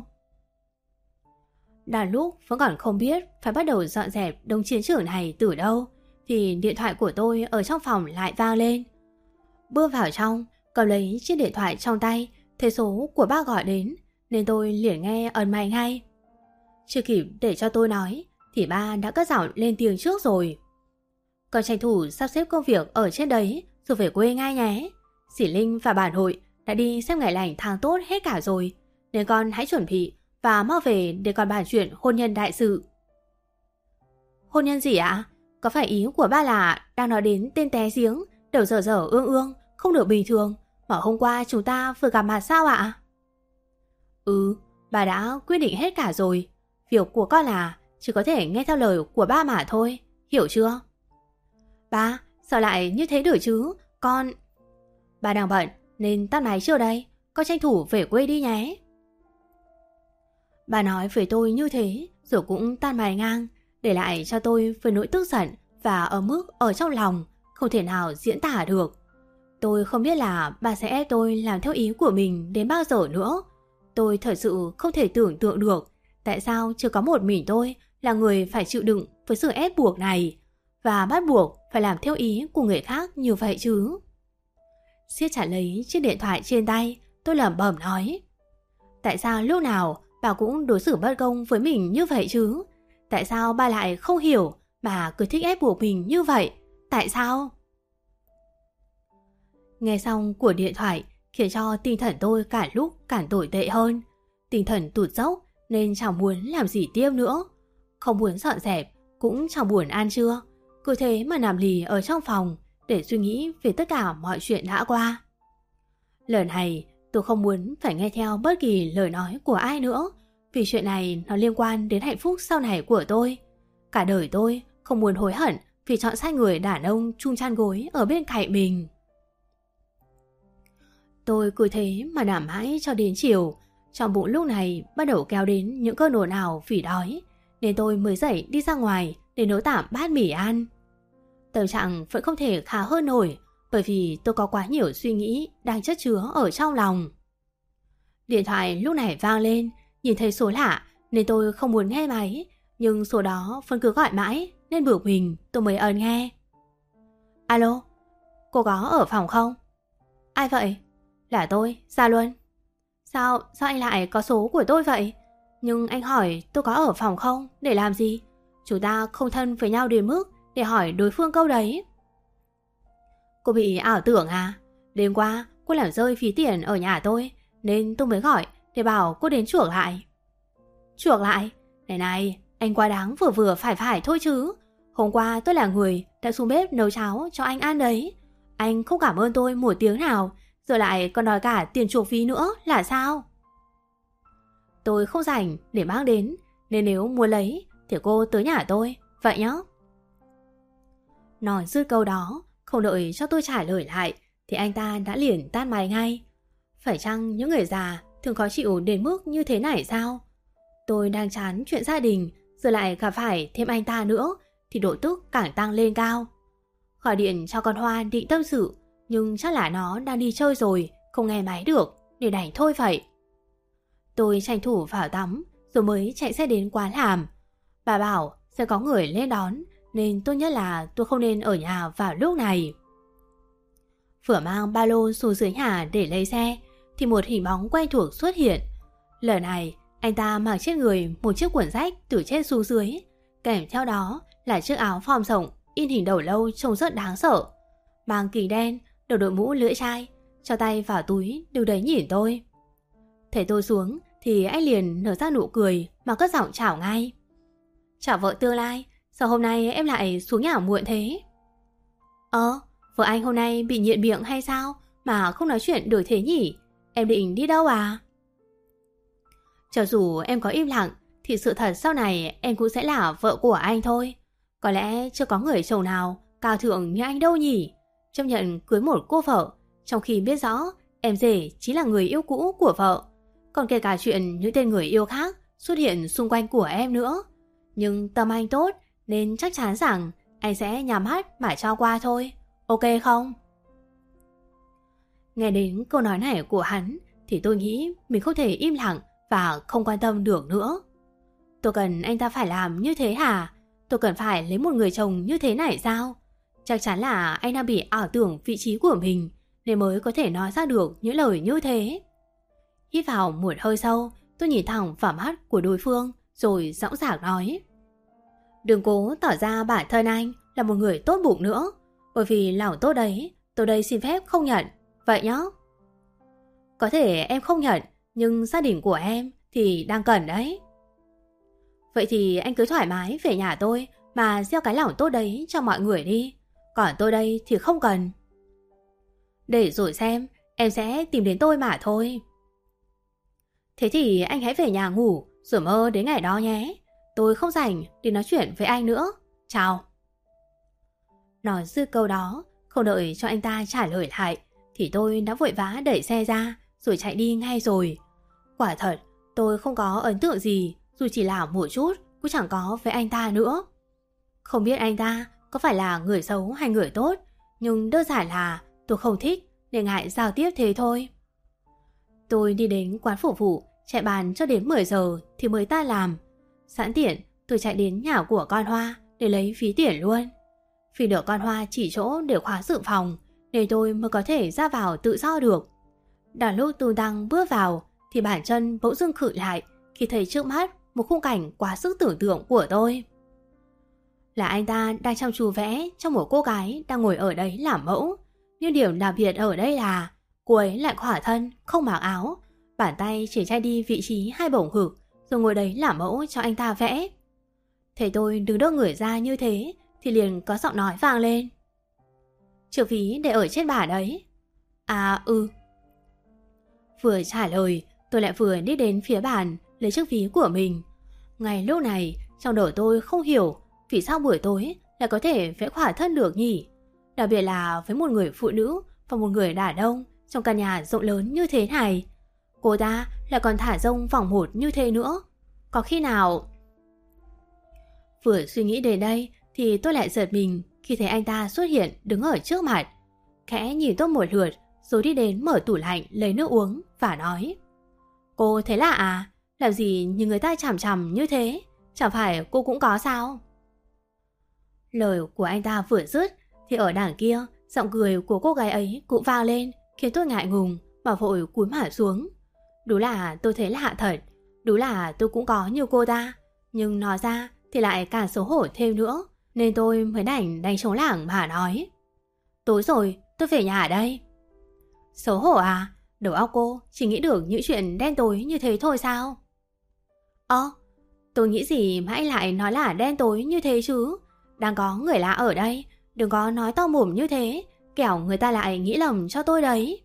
Đàn lúc vẫn còn không biết phải bắt đầu dọn dẹp đống chiến trường này từ đâu thì điện thoại của tôi ở trong phòng lại vang lên. Bước vào trong, cầm lấy chiếc điện thoại trong tay, thấy số của bác gọi đến nên tôi liền nghe ấn máy ngay. Chưa kịp để cho tôi nói thì ba đã cất giọng lên tiếng trước rồi. Con tranh thủ sắp xếp công việc ở trên đấy rồi về quê ngay nhé. Sỉ Linh và bản hội đã đi xem ngày lành tháng tốt hết cả rồi, nên con hãy chuẩn bị và mau về để còn bàn chuyện hôn nhân đại sự. Hôn nhân gì ạ? Có phải ý của ba là đang nói đến tên té giếng, đầu dở dở ương ương, không được bình thường mà hôm qua chúng ta vừa gặp mặt sao ạ? Ừ, bà đã quyết định hết cả rồi. Việc của con là chỉ có thể nghe theo lời của ba mà thôi, hiểu chưa? Ba, sao lại như thế được chứ? Con... Ba đang bận nên tắt máy chưa đây, con tranh thủ về quê đi nhé. Bà nói với tôi như thế rồi cũng tan máy ngang, để lại cho tôi với nỗi tức giận và ở mức ở trong lòng không thể nào diễn tả được. Tôi không biết là bà sẽ ép tôi làm theo ý của mình đến bao giờ nữa. Tôi thật sự không thể tưởng tượng được tại sao chỉ có một mình tôi là người phải chịu đựng với sự ép buộc này và bắt buộc phải làm theo ý của người khác như vậy chứ. Siết chặt lấy chiếc điện thoại trên tay, tôi lẩm bẩm nói: tại sao lúc nào bà cũng đối xử bất công với mình như vậy chứ? Tại sao ba lại không hiểu mà cứ thích ép buộc mình như vậy? Tại sao? Nghe xong cuộc điện thoại khiến cho tinh thần tôi cả lúc càng tồi tệ hơn. Tinh thần tụt dốc nên chẳng muốn làm gì tiếp nữa. Không muốn dọn dẹp, cũng chẳng buồn ăn trưa. Cứ thế mà nằm lì ở trong phòng để suy nghĩ về tất cả mọi chuyện đã qua. Lần này Tôi không muốn phải nghe theo bất kỳ lời nói của ai nữa, vì chuyện này nó liên quan đến hạnh phúc sau này của tôi. Cả đời tôi không muốn hối hận vì chọn sai người đàn ông chung chăn gối ở bên cạnh mình. Tôi cứ thế mà nằm mãi cho đến chiều. Trong bụng lúc này bắt đầu kéo đến những cơn ồn ào vì đói, nên tôi mới dậy đi ra ngoài để nấu tạm bát mì ăn. Tâm trạng vẫn không thể khá hơn nổi, bởi vì tôi có quá nhiều suy nghĩ đang chất chứa ở trong lòng. Điện thoại lúc này vang lên, nhìn thấy số lạ nên tôi không muốn nghe máy, nhưng số đó vẫn cứ gọi mãi nên bực mình tôi mới ấn nghe. Alo, cô có ở phòng không? Ai vậy? Là tôi, Gia Luân. Sao, sao anh lại có số của tôi vậy? Nhưng anh hỏi tôi có ở phòng không để làm gì? Chúng ta không thân với nhau đến mức để hỏi đối phương câu đấy. Cô bị ảo tưởng à? Đêm qua cô làm rơi phí tiền ở nhà tôi, nên tôi mới gọi để bảo cô đến chuộc lại. Chuộc lại? Này này, anh quá đáng vừa vừa phải phải thôi chứ. Hôm qua tôi là người đã xuống bếp nấu cháo cho anh ăn đấy. Anh không cảm ơn tôi một tiếng nào, rồi lại còn đòi cả tiền chuộc phí nữa là sao? Tôi không rảnh để mang đến, nên nếu muốn lấy thì cô tới nhà tôi, vậy nhá. Nói dứt câu đó, không đợi cho tôi trả lời lại thì anh ta đã liền tắt máy ngay. Phải chăng những người già thường khó chịu đến mức như thế này sao? Tôi đang chán chuyện gia đình, rồi lại gặp phải thêm anh ta nữa thì độ tức càng tăng lên cao. Gọi điện cho con Hoa định tâm sự, nhưng chắc là nó đang đi chơi rồi, không nghe máy được, để đành thôi vậy. Tôi tranh thủ vào tắm rồi mới chạy xe đến quán làm. Bà bảo sẽ có người lên đón, nên tốt nhất là tôi không nên ở nhà vào lúc này. Vừa mang ba lô xuống dưới nhà để lấy xe thì một hình bóng quen thuộc xuất hiện. Lần này anh ta mặc trên người một chiếc quần rách từ trên xuống dưới, kèm theo đó là chiếc áo phom rộng in hình đầu lâu trông rất đáng sợ. Mang kính đen, đầu đội mũ lưỡi chai, cho tay vào túi đứng đấy nhìn tôi. Thấy tôi xuống thì anh liền nở ra nụ cười mà cất giọng chào ngay. Chào vợ tương lai, sao hôm nay em lại xuống nhà muộn thế? Ờ, vợ anh hôm nay bị nhiệt miệng hay sao mà không nói chuyện được thế nhỉ? Em định đi đâu à? Cho dù em có im lặng thì sự thật sau này em cũng sẽ là vợ của anh thôi. Có lẽ chưa có người chồng nào cao thượng như anh đâu nhỉ? Chấp nhận cưới một cô vợ, trong khi biết rõ em rể chính là người yêu cũ của vợ. Còn kể cả chuyện những tên người yêu khác xuất hiện xung quanh của em nữa. Nhưng tâm anh tốt nên chắc chắn rằng anh sẽ nhắm mắt mà cho qua thôi. Ok không? Nghe đến câu nói này của hắn thì tôi nghĩ mình không thể im lặng và không quan tâm được nữa. Tôi cần anh ta phải làm như thế hả? Tôi cần phải lấy một người chồng như thế này sao? Chắc chắn là anh đang bị ảo tưởng vị trí của mình nên mới có thể nói ra được những lời như thế. Hít vào một hơi sâu, tôi nhìn thẳng vào mắt của đối phương rồi dõng dạc nói. Đừng cố tỏ ra bản thân anh là một người tốt bụng nữa, bởi vì lòng tốt đấy tôi đây xin phép không nhận, vậy nhá. Có thể em không nhận, nhưng gia đình của em thì đang cần đấy. Vậy thì anh cứ thoải mái về nhà tôi mà gieo cái lòng tốt đấy cho mọi người đi, còn tôi đây thì không cần. Để rồi xem, em sẽ tìm đến tôi mà thôi. Thế thì anh hãy về nhà ngủ rồi mơ đến ngày đó nhé. Tôi không rảnh để nói chuyện với anh nữa. Chào. Nói dứt câu đó, không đợi cho anh ta trả lời lại thì tôi đã vội vã đẩy xe ra rồi chạy đi ngay rồi. Quả thật, tôi không có ấn tượng gì, dù chỉ là một chút cũng chẳng có với anh ta nữa. Không biết anh ta có phải là người xấu hay người tốt, nhưng đơn giản là tôi không thích nên ngại giao tiếp thế thôi. Tôi đi đến quán phục vụ, chạy bàn cho đến mười giờ thì mới ta làm. Sẵn tiện, tôi chạy đến nhà của con Hoa để lấy phí tiền luôn. Vì được con Hoa chỉ chỗ để khóa dự phòng nên tôi mới có thể ra vào tự do được. Đang lúc tung tăng bước vào thì bàn chân bỗng dưng khựng lại khi thấy trước mắt một khung cảnh quá sức tưởng tượng của tôi. Là anh ta đang chăm chú vẽ cho một cô gái đang ngồi ở đấy làm mẫu. Nhưng điểm đặc biệt ở đây là cô ấy lại khỏa thân, không mặc áo, bàn tay chỉ che đi vị trí hai bổng ngực rồi ngồi đấy làm mẫu cho anh ta vẽ. Thấy tôi đứng đỡ người ra như thế thì liền có giọng nói vang lên. Triệu phí để ở trên bàn đấy. À ừ. Vừa trả lời, tôi lại vừa đi đến phía bàn lấy chiếc ví của mình. Ngay lúc này, trong đầu tôi không hiểu vì sao buổi tối lại có thể vẽ khỏa thân được nhỉ. Đặc biệt là với một người phụ nữ và một người đàn ông trong căn nhà rộng lớn như thế này. Cô ta lại còn thả rông vòng một như thế nữa. Có khi nào... Vừa suy nghĩ đến đây thì tôi lại giật mình khi thấy anh ta xuất hiện đứng ở trước mặt. Khẽ nhìn tôi một lượt rồi đi đến mở tủ lạnh lấy nước uống và nói: Cô thấy lạ à? Làm gì nhìn người ta chằm chằm như thế? Chẳng phải cô cũng có sao? Lời của anh ta vừa dứt thì ở đằng kia, giọng cười của cô gái ấy cũng vang lên, khiến tôi ngại ngùng mà vội cúi mặt xuống. Đúng là tôi thấy lạ thật. Đúng là tôi cũng có như cô ta, nhưng nói ra thì lại càng xấu hổ thêm nữa, nên tôi mới đành đánh trống lảng mà nói: Tối rồi, tôi về nhà ở đây. Xấu hổ à? Đầu óc cô chỉ nghĩ được những chuyện đen tối như thế thôi sao? Ơ, tôi nghĩ gì mà anh lại nói là đen tối như thế chứ? Đang có người lạ ở đây, đừng có nói to mồm như thế, kẻo người ta lại nghĩ lầm cho tôi đấy.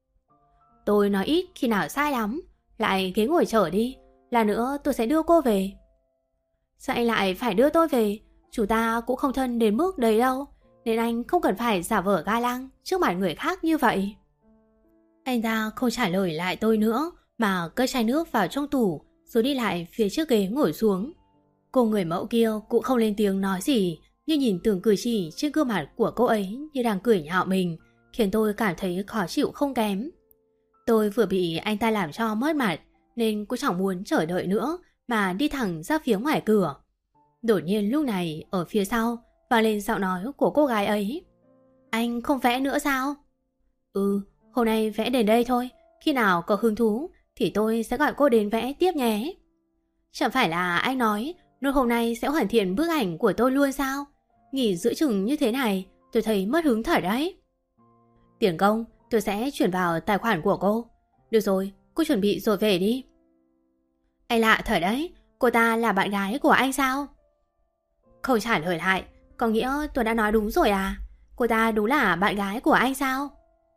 Tôi nói ít khi nào sai lắm. Lại ghế ngồi chờ đi, là nữa tôi sẽ đưa cô về. Sao anh lại phải đưa tôi về? Chúng ta cũng không thân đến mức đấy đâu, nên anh không cần phải giả vờ ga lăng trước mặt người khác như vậy. Anh ta không trả lời lại tôi nữa, mà cất chai nước vào trong tủ rồi đi lại phía trước ghế ngồi xuống. Cô người mẫu kia cũng không lên tiếng nói gì, nhưng nhìn từng cử chỉ trên gương mặt của cô ấy như đang cười nhạo mình, khiến tôi cảm thấy khó chịu không kém. Tôi vừa bị anh ta làm cho mất mặt, nên cũng chẳng muốn chờ đợi nữa mà đi thẳng ra phía ngoài cửa. Đột nhiên lúc này ở phía sau vang lên giọng nói của cô gái ấy: Anh không vẽ nữa sao? Ừ, hôm nay vẽ đến đây thôi, khi nào có hứng thú thì tôi sẽ gọi cô đến vẽ tiếp nhé. Chẳng phải là anh nói nốt hôm nay sẽ hoàn thiện bức ảnh của tôi luôn sao? Nghỉ giữa chừng như thế này tôi thấy mất hứng thật đấy. Tiền công tôi sẽ chuyển vào tài khoản của cô. Được rồi, cô chuẩn bị rồi về đi. Anh lạ thật đấy, cô ta là bạn gái của anh sao? Không trả lời lại, có nghĩa tôi đã nói đúng rồi à? Cô ta đúng là bạn gái của anh sao?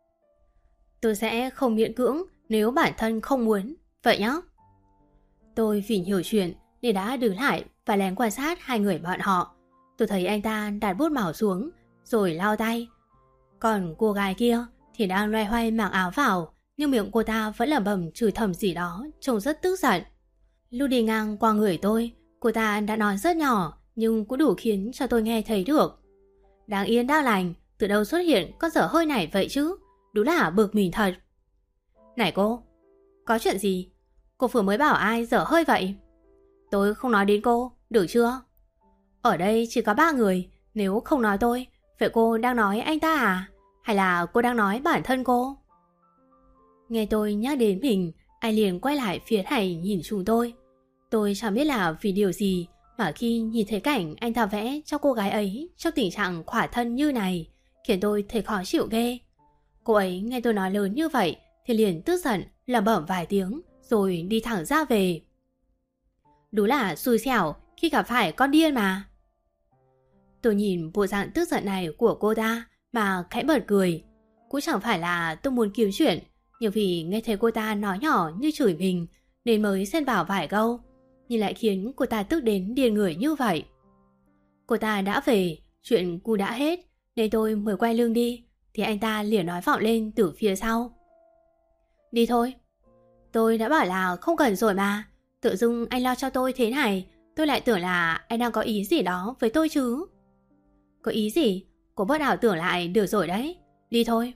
Tôi sẽ không miễn cưỡng nếu bản thân không muốn, vậy nhá. Tôi vì nhiều chuyện nên đã đứng lại và lén quan sát hai người bọn họ. Tôi thấy anh ta đặt bút màu xuống rồi lau tay. Còn cô gái kia thì đang loay hoay mặc áo vào, nhưng miệng cô ta vẫn lẩm bẩm chửi thầm gì đó, trông rất tức giận. Lúc đi ngang qua người tôi, cô ta đã nói rất nhỏ nhưng cũng đủ khiến cho tôi nghe thấy được. Đáng yên đang lành, từ đâu xuất hiện con dở hơi này vậy chứ? Đúng là bực mình thật. Này cô, có chuyện gì? Cô vừa mới bảo ai dở hơi vậy? Tôi không nói đến cô, được chưa? Ở đây chỉ có ba người, nếu không nói tôi, vậy cô đang nói anh ta à? Hay là cô đang nói bản thân cô? Nghe tôi nhắc đến mình, anh liền quay lại phía này nhìn chúng tôi. Tôi chẳng biết là vì điều gì mà khi nhìn thấy cảnh anh ta vẽ cho cô gái ấy trong tình trạng khỏa thân như này, khiến tôi thấy khó chịu ghê. Cô ấy nghe tôi nói lớn như vậy thì liền tức giận lẩm bẩm vài tiếng rồi đi thẳng ra về. Đúng là xui xẻo khi gặp phải con điên mà. Tôi nhìn bộ dạng tức giận này của cô ta mà khẽ bật cười. Cũng chẳng phải là tôi muốn kiếm chuyện, nhưng vì nghe thấy cô ta nói nhỏ như chửi mình nên mới xen vào vài câu, nhưng lại khiến cô ta tức đến điên người như vậy. Cô ta đã về, chuyện cũng đã hết, nên tôi mới quay lưng đi thì anh ta liền nói vọng lên từ phía sau: Đi thôi. Tôi đã bảo là không cần rồi mà. Tự dưng anh lo cho tôi thế này, tôi lại tưởng là anh đang có ý gì đó với tôi chứ. Có ý gì? Cô bớt ảo tưởng lại được rồi đấy. Đi thôi.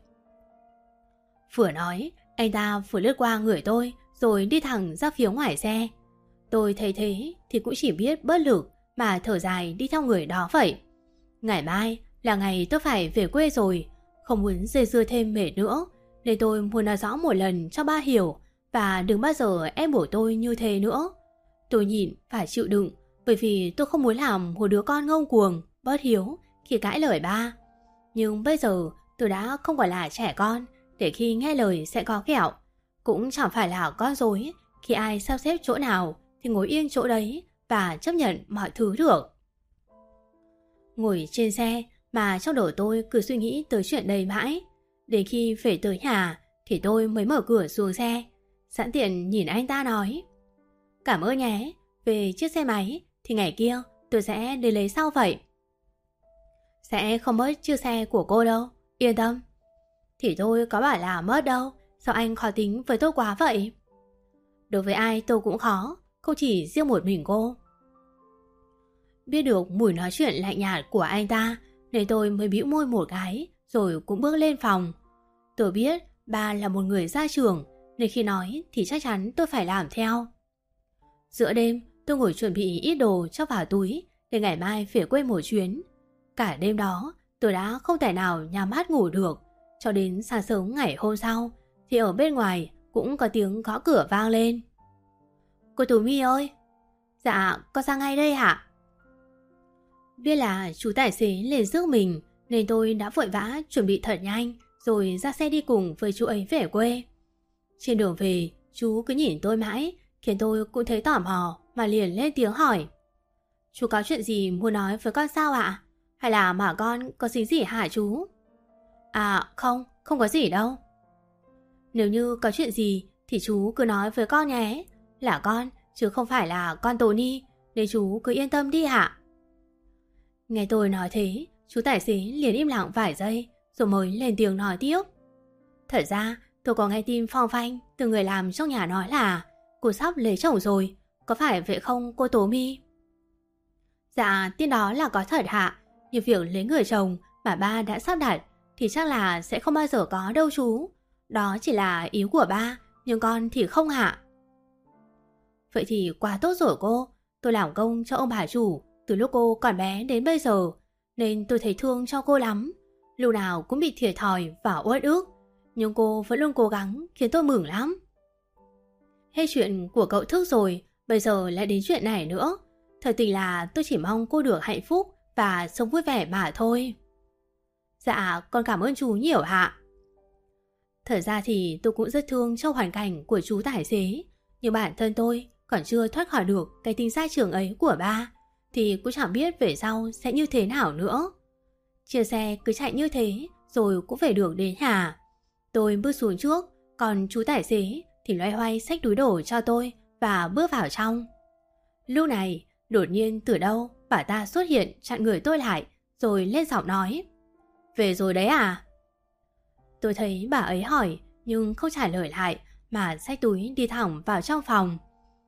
Vừa nói, anh ta vừa lướt qua người tôi rồi đi thẳng ra phía ngoài xe. Tôi thấy thế thì cũng chỉ biết bất lực mà thở dài đi theo người đó vậy. Ngày mai là ngày tôi phải về quê rồi, không muốn dây dưa thêm mệt nữa, nên tôi muốn nói rõ một lần cho ba hiểu và đừng bao giờ ép buộc tôi như thế nữa. Tôi nhịn phải chịu đựng bởi vì tôi không muốn làm một đứa con ngông cuồng, bất hiếu khi cãi lời ba. Nhưng bây giờ tôi đã không còn là trẻ con để khi nghe lời sẽ có kẹo, cũng chẳng phải là con rối khi ai sắp xếp chỗ nào thì ngồi yên chỗ đấy và chấp nhận mọi thứ được. Ngồi trên xe mà trong đầu tôi cứ suy nghĩ tới chuyện đây mãi. Đến khi về tới nhà thì tôi mới mở cửa xuống xe, sẵn tiện nhìn anh ta nói: "Cảm ơn nhé, về chiếc xe máy thì ngày kia tôi sẽ đến lấy sau vậy." "Sẽ không mất chiếc xe của cô đâu, yên tâm." "Thì tôi có bảo là mất đâu, sao anh khó tính với tôi quá vậy?" "Đối với ai tôi cũng khó, không chỉ riêng một mình cô." Biết được mùi nói chuyện lạnh nhạt của anh ta nên tôi mới bĩu môi một cái rồi cũng bước lên phòng. Tôi biết ba là một người gia trưởng nên khi nói thì chắc chắn tôi phải làm theo. Giữa đêm tôi ngồi chuẩn bị ít đồ cho vào túi để ngày mai về quê một chuyến. Cả đêm đó tôi đã không thể nào nhắm mắt ngủ được, cho đến sáng sớm ngày hôm sau thì ở bên ngoài cũng có tiếng gõ cửa vang lên. "Cô Tú My ơi." "Dạ, con sang ngay đây hả?" Biết là chú tài xế lên rước mình nên tôi đã vội vã chuẩn bị thật nhanh rồi ra xe đi cùng với chú ấy về quê. Trên đường về, chú cứ nhìn tôi mãi khiến tôi cũng thấy tò mò mà liền lên tiếng hỏi: "Chú có chuyện gì muốn nói với con sao ạ? Hay là mà con có dính gì hả chú?" "À không, không có gì đâu." "Nếu như có chuyện gì thì chú cứ nói với con nhé. Là con chứ không phải là con Tony, nên chú cứ yên tâm đi ạ." Nghe tôi nói thế, chú tài xế liền im lặng vài giây rồi mới lên tiếng nói tiếp: "Thật ra tôi có nghe tin phong phanh từ người làm trong nhà nói là cô sắp lấy chồng rồi, có phải vậy không cô Tố My?" "Dạ, tin đó là có thật hạ, nhưng việc lấy người chồng mà ba đã sắp đặt thì chắc là sẽ không bao giờ có đâu chú. Đó chỉ là ý của ba, nhưng con thì không hạ." "Vậy thì quá tốt rồi cô, tôi làm công cho ông bà chủ từ lúc cô còn bé đến bây giờ, nên tôi thấy thương cho cô lắm. Lúc nào cũng bị thiệt thòi và uất ức, nhưng cô vẫn luôn cố gắng khiến tôi mừng lắm." "Hết chuyện của cậu Thức rồi, bây giờ lại đến chuyện này nữa. Thật tình là tôi chỉ mong cô được hạnh phúc và sống vui vẻ mà thôi." "Dạ, con cảm ơn chú nhiều hạ." Thật ra thì tôi cũng rất thương cho hoàn cảnh của chú tài xế, nhưng bản thân tôi còn chưa thoát khỏi được cái tính gia trưởng ấy của ba, thì cũng chẳng biết về sau sẽ như thế nào nữa. Chia xe cứ chạy như thế rồi cũng phải được đến nhà. Tôi bước xuống trước, còn chú tài xế thì loay hoay xách túi đồ cho tôi và bước vào trong. Lúc này đột nhiên từ đâu bà ta xuất hiện chặn người tôi lại rồi lên giọng nói: "Về rồi đấy à?" Tôi thấy bà ấy hỏi nhưng không trả lời lại mà xách túi đi thẳng vào trong phòng.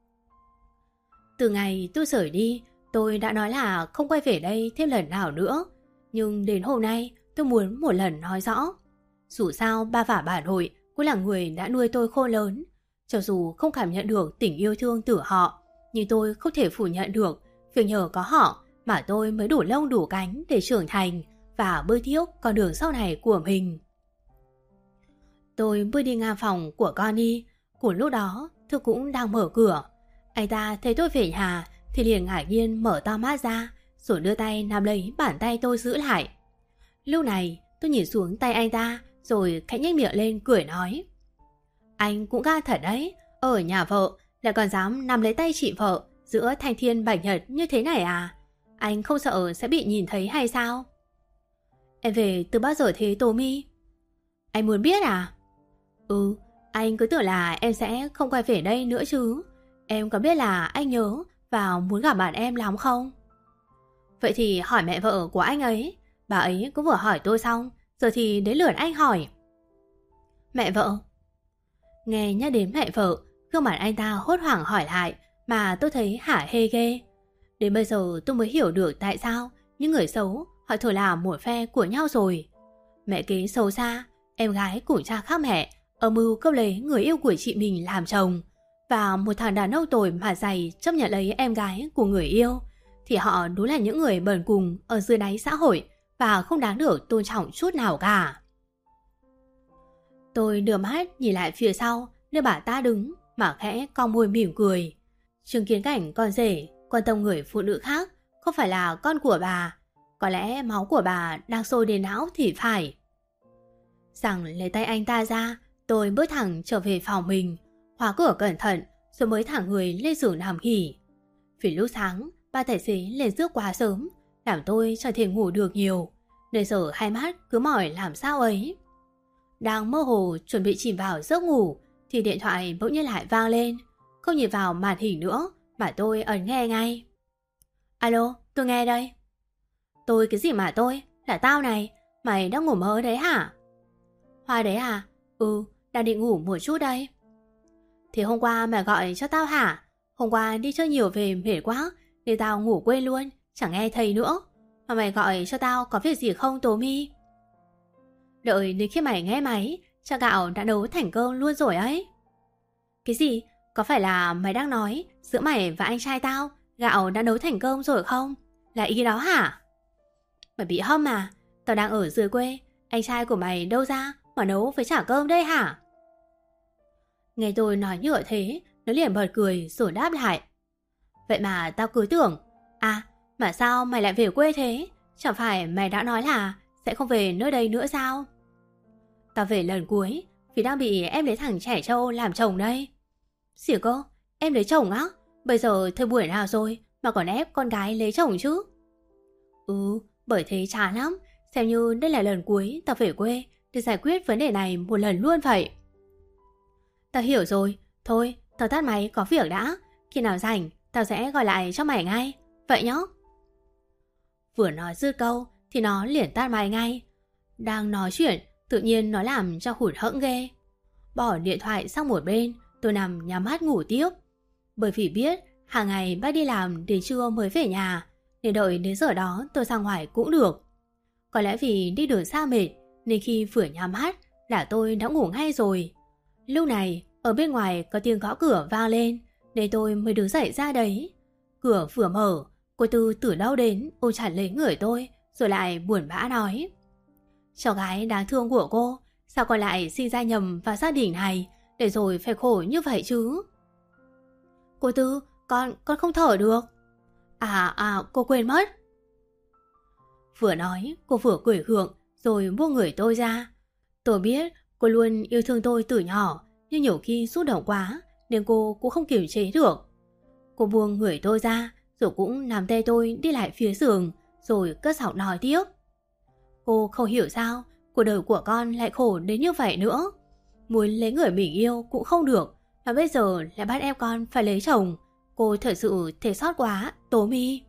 Từ ngày tôi rời đi, tôi đã nói là không quay về đây thêm lần nào nữa. Nhưng đến hôm nay tôi muốn một lần nói rõ. Dù sao ba và bà nội cũng là người đã nuôi tôi khôn lớn. Cho dù không cảm nhận được tình yêu thương từ họ, nhưng tôi không thể phủ nhận được việc nhờ có họ mà tôi mới đủ lông đủ cánh để trưởng thành và bước tiếp con đường sau này của mình. Tôi bước đi ngang phòng của Connie. Cùng lúc đó Thư cũng đang mở cửa. Anh ta thấy tôi về nhà thì liền ngạc nhiên mở to mắt ra rồi đưa tay nắm lấy bàn tay tôi giữ lại. Lúc này tôi nhìn xuống tay anh ta rồi khẽ nhếch miệng lên cười nói: "Anh cũng gan thật đấy, ở nhà vợ lại còn dám nắm lấy tay chị vợ giữa thanh thiên bạch nhật như thế này à? Anh không sợ sẽ bị nhìn thấy hay sao?" "Em về từ bao giờ thế Tố My?" "Anh muốn biết à?" "Ừ, anh cứ tưởng là em sẽ không quay về đây nữa chứ. Em có biết là anh nhớ và muốn gặp bạn em lắm không?" "Vậy thì hỏi mẹ vợ của anh ấy. Bà ấy cũng vừa hỏi tôi xong, giờ thì đến lượt anh hỏi." "Mẹ vợ?" Nghe nhắc đến mẹ vợ, gương mặt anh ta hốt hoảng hỏi lại mà tôi thấy hả hê ghê. Đến bây giờ tôi mới hiểu được tại sao những người xấu họ thường là một phe của nhau rồi. Mẹ kế xấu xa, em gái cùng cha khác mẹ, âm mưu cướp lấy người yêu của chị mình làm chồng, và một thằng đàn ông tồi mà dày chấp nhận lấy em gái của người yêu, thì họ đúng là những người bần cùng ở dưới đáy xã hội và không đáng được tôn trọng chút nào cả. Tôi đưa mắt nhìn lại phía sau nơi bà ta đứng mà khẽ cong môi mỉm cười. Chứng kiến cảnh con rể quan tâm người phụ nữ khác không phải là con của bà, có lẽ máu của bà đang sôi đến não thì phải. Rằng lấy tay anh ta ra, tôi bước thẳng trở về phòng mình, khóa cửa cẩn thận rồi mới thẳng người lên giường nằm nghỉ. Vì lúc sáng ba tài xế lên rước quá sớm làm tôi chẳng thể ngủ được nhiều, nên giờ hai mắt cứ mỏi làm sao ấy. Đang mơ hồ chuẩn bị chìm vào giấc ngủ thì điện thoại bỗng nhiên lại vang lên. Không nhìn vào màn hình nữa mà tôi ấn nghe ngay. Alo, tôi nghe đây. Tôi cái gì mà tôi? Là tao này. Mày đang ngủ mơ đấy hả? Hoa đấy à? Ừ, đang định ngủ một chút đây. Thì hôm qua mày gọi cho tao hả? Hôm qua đi chơi nhiều về mệt quá nên tao ngủ quên luôn, chẳng nghe thấy nữa. Mà mày gọi cho tao có việc gì không Tố Mi? Đợi đến khi mày nghe máy, cha gạo đã nấu thành cơm luôn rồi ấy. Cái gì? Có phải là mày đang nói giữa mày và anh trai tao gạo đã nấu thành cơm rồi không? Là ý đó hả? Mày bị hâm à? Tao đang ở dưới quê, anh trai của mày đâu ra mà nấu với chả cơm đây hả? Nghe tôi nói như thế, nó liền bật cười rồi đáp lại. Vậy mà tao cứ tưởng. À, mà sao mày lại về quê thế? Chẳng phải mày đã nói là sẽ không về nơi đây nữa sao? Tao về lần cuối vì đang bị em lấy thằng trẻ trâu làm chồng đây. Xỉu cơ, em lấy chồng á? Bây giờ thời buổi nào rồi mà còn ép con gái lấy chồng chứ? Ừ, bởi thế chán lắm. Xem như đây là lần cuối tao về quê để giải quyết vấn đề này một lần luôn vậy. Tao hiểu rồi. Thôi, tao tắt máy có việc đã. Khi nào rảnh, tao sẽ gọi lại cho mày ngay. Vậy nhá. Vừa nói dứt câu thì nó liền tắt máy ngay. Đang nói chuyện, tự nhiên nó làm cho hụt hẫng ghê. Bỏ điện thoại sang một bên, tôi nằm nhắm mắt ngủ tiếp. Bởi vì biết hàng ngày bác đi làm đến trưa mới về nhà, nên đợi đến giờ đó tôi ra ngoài cũng được. Có lẽ vì đi đường xa mệt nên khi vừa nhắm mắt là tôi đã ngủ ngay rồi. Lúc này ở bên ngoài có tiếng gõ cửa vang lên nên tôi mới đứng dậy ra đấy. Cửa vừa mở, cô Tư từ đâu đến ôm chặt lấy người tôi rồi lại buồn bã nói: cháu gái đáng thương của cô, sao con lại sinh ra nhầm vào gia đình này để rồi phải khổ như vậy chứ? Cô Tư, con, con không thở được. À, à, cô quên mất. Vừa nói, cô vừa cười gượng rồi buông người tôi ra. Tôi biết cô luôn yêu thương tôi từ nhỏ, nhưng nhiều khi xúc động quá nên cô cũng không kiềm chế được. Cô buông người tôi ra rồi cũng nắm tay tôi đi lại phía giường rồi cất giọng nói tiếp. Cô không hiểu sao cuộc đời của con lại khổ đến như vậy nữa. Muốn lấy người mình yêu cũng không được, mà bây giờ lại bắt ép con phải lấy chồng. Cô thật sự thể xót quá, Tố Mi.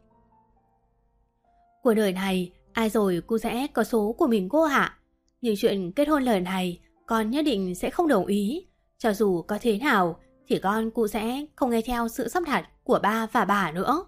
Cuộc đời này ai rồi cũng sẽ có số của mình cô hạ. Nhưng chuyện kết hôn lần này con nhất định sẽ không đồng ý. Cho dù có thế nào thì con cũng sẽ không nghe theo sự sắp đặt của ba và bà nữa.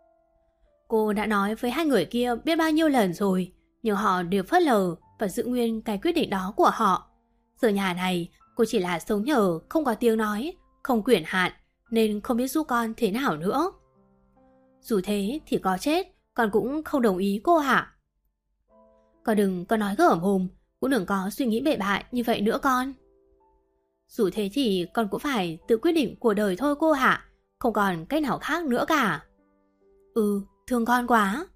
Cô đã nói với hai người kia biết bao nhiêu lần rồi, nhưng họ đều phớt lờ và giữ nguyên cái quyết định đó của họ. Giờ nhà này cô chỉ là sống nhờ, không có tiếng nói, không quyền hạn, nên không biết giúp con thế nào nữa. Dù thế thì có chết con cũng không đồng ý cô hả? Con đừng có nói gở mồm, cũng đừng có suy nghĩ bậy bạ như vậy nữa con. Dù thế thì con cũng phải tự quyết định cuộc đời thôi cô hả? Không còn cách nào khác nữa cả. Ừ, thương con quá.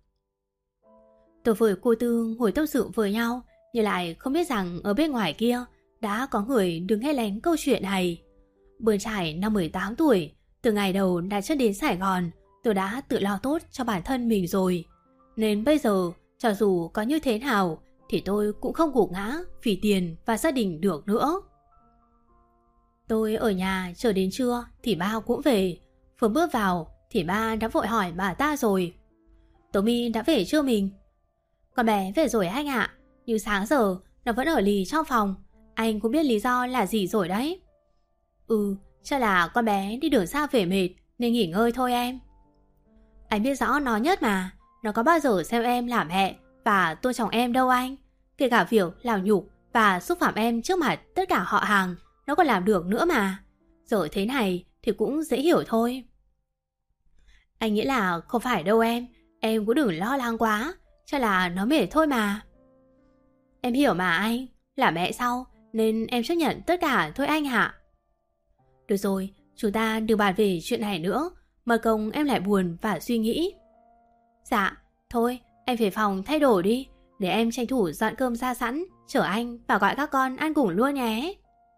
Tôi với cô Tư ngồi tâm sự với nhau, nhưng lại không biết rằng ở bên ngoài kia đã có người đứng nghe lén câu chuyện này. Bươn trải năm mười tám tuổi, từ ngày đầu đặt chân đến Sài Gòn, tôi đã tự lo tốt cho bản thân mình rồi. Nên bây giờ, cho dù có như thế nào, thì tôi cũng không gục ngã vì tiền và gia đình được nữa. Tôi ở nhà chờ đến trưa thì ba cũng về. Vừa bước vào thì ba đã vội hỏi bà ta rồi: Tố Mi đã về chưa mình? Con bé về rồi anh ạ, nhưng sáng giờ nó vẫn ở lì trong phòng. Anh cũng biết lý do là gì rồi đấy. Ừ, chắc là con bé đi đường xa về mệt nên nghỉ ngơi thôi em. Anh biết rõ nó nhất mà. Nó có bao giờ xem em là mẹ và tôn trọng em đâu anh. Kể cả việc làm nhục và xúc phạm em trước mặt tất cả họ hàng nó còn làm được nữa mà. Giờ thế này thì cũng dễ hiểu thôi. Anh nghĩ là không phải đâu em. Em cũng đừng lo lắng quá. Chắc là nó mệt thôi mà. Em hiểu mà anh. Là mẹ sau nên em chấp nhận tất cả thôi anh hả? Được rồi, chúng ta đừng bàn về chuyện này nữa. Mời công em lại buồn và suy nghĩ. Dạ, thôi em về phòng thay đổi đi, để em tranh thủ dọn cơm ra sẵn, chở anh và gọi các con ăn cùng luôn nhé.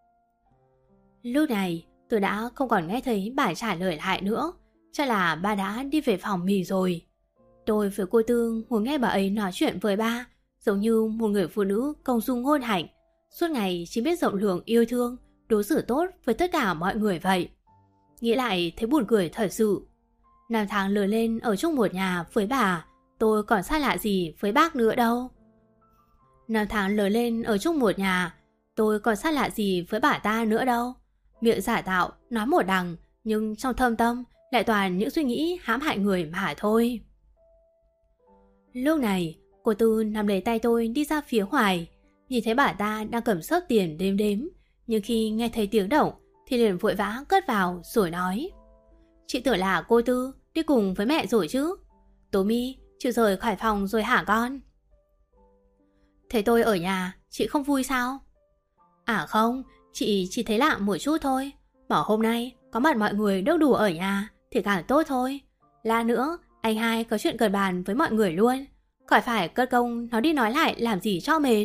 Lúc này tôi đã không còn nghe thấy bà trả lời lại nữa. Chắc là ba đã đi về phòng mình rồi. Tôi với cô Tư ngồi nghe bà ấy nói chuyện với ba, giống như một người phụ nữ công dung ngôn hạnh, suốt ngày chỉ biết rộng lượng yêu thương, đối xử tốt với tất cả mọi người vậy. Nghĩ lại thấy buồn cười thật sự. Năm tháng lớn lên ở chung một nhà với bà, tôi còn xa lạ gì với bác nữa đâu. Năm tháng lớn lên ở chung một nhà, tôi còn xa lạ gì với bà ta nữa đâu. Miệng giả tạo, nói một đằng, nhưng trong thâm tâm lại toàn những suy nghĩ hãm hại người mà thôi. Lúc này, cô Tư nắm lấy tay tôi đi ra phía ngoài, nhìn thấy bà ta đang cầm xớp tiền đếm đếm, nhưng khi nghe thấy tiếng động thì liền vội vã cất vào rồi nói: Chị tưởng là cô Tư đi cùng với mẹ rồi chứ. Tố My, chị rời khỏi phòng rồi hả con? Thấy tôi ở nhà, chị không vui sao? À không, chị chỉ thấy lạ một chút thôi. Bảo hôm nay có mặt mọi người đông đủ ở nhà thì càng tốt thôi. Lát nữa, anh hai có chuyện cần bàn với mọi người luôn, khỏi phải cất công nói đi nói lại làm gì cho mệt.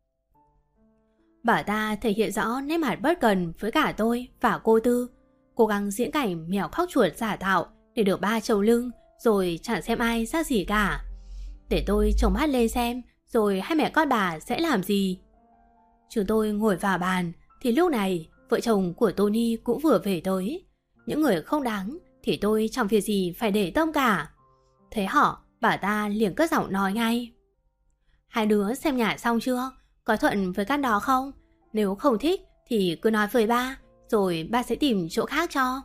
Bà ta thể hiện rõ nét mặt bất cần với cả tôi và cô Tư, cố gắng diễn cảnh mèo khóc chuột giả tạo để được ba trầu lưng, rồi chẳng xem ai ra gì cả. Để tôi trông mắt lên xem rồi hai mẹ con bà sẽ làm gì. Chúng tôi ngồi vào bàn thì lúc này vợ chồng của Tony cũng vừa về tới. Những người không đáng thì tôi chẳng việc gì phải để tâm cả. Thấy họ, bà ta liền cất giọng nói ngay: Hai đứa xem nhà xong chưa? Có thuận với căn đó không? Nếu không thích thì cứ nói với ba, rồi ba sẽ tìm chỗ khác cho.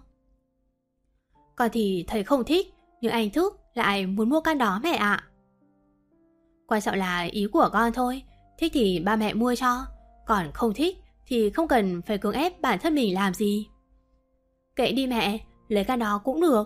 Con thì thấy không thích, nhưng anh Thức lại muốn mua căn đó mẹ ạ. Quan trọng là ý của con thôi. Thích thì ba mẹ mua cho, còn không thích thì không cần phải cưỡng ép bản thân mình làm gì. Kệ đi mẹ, lấy căn đó cũng được.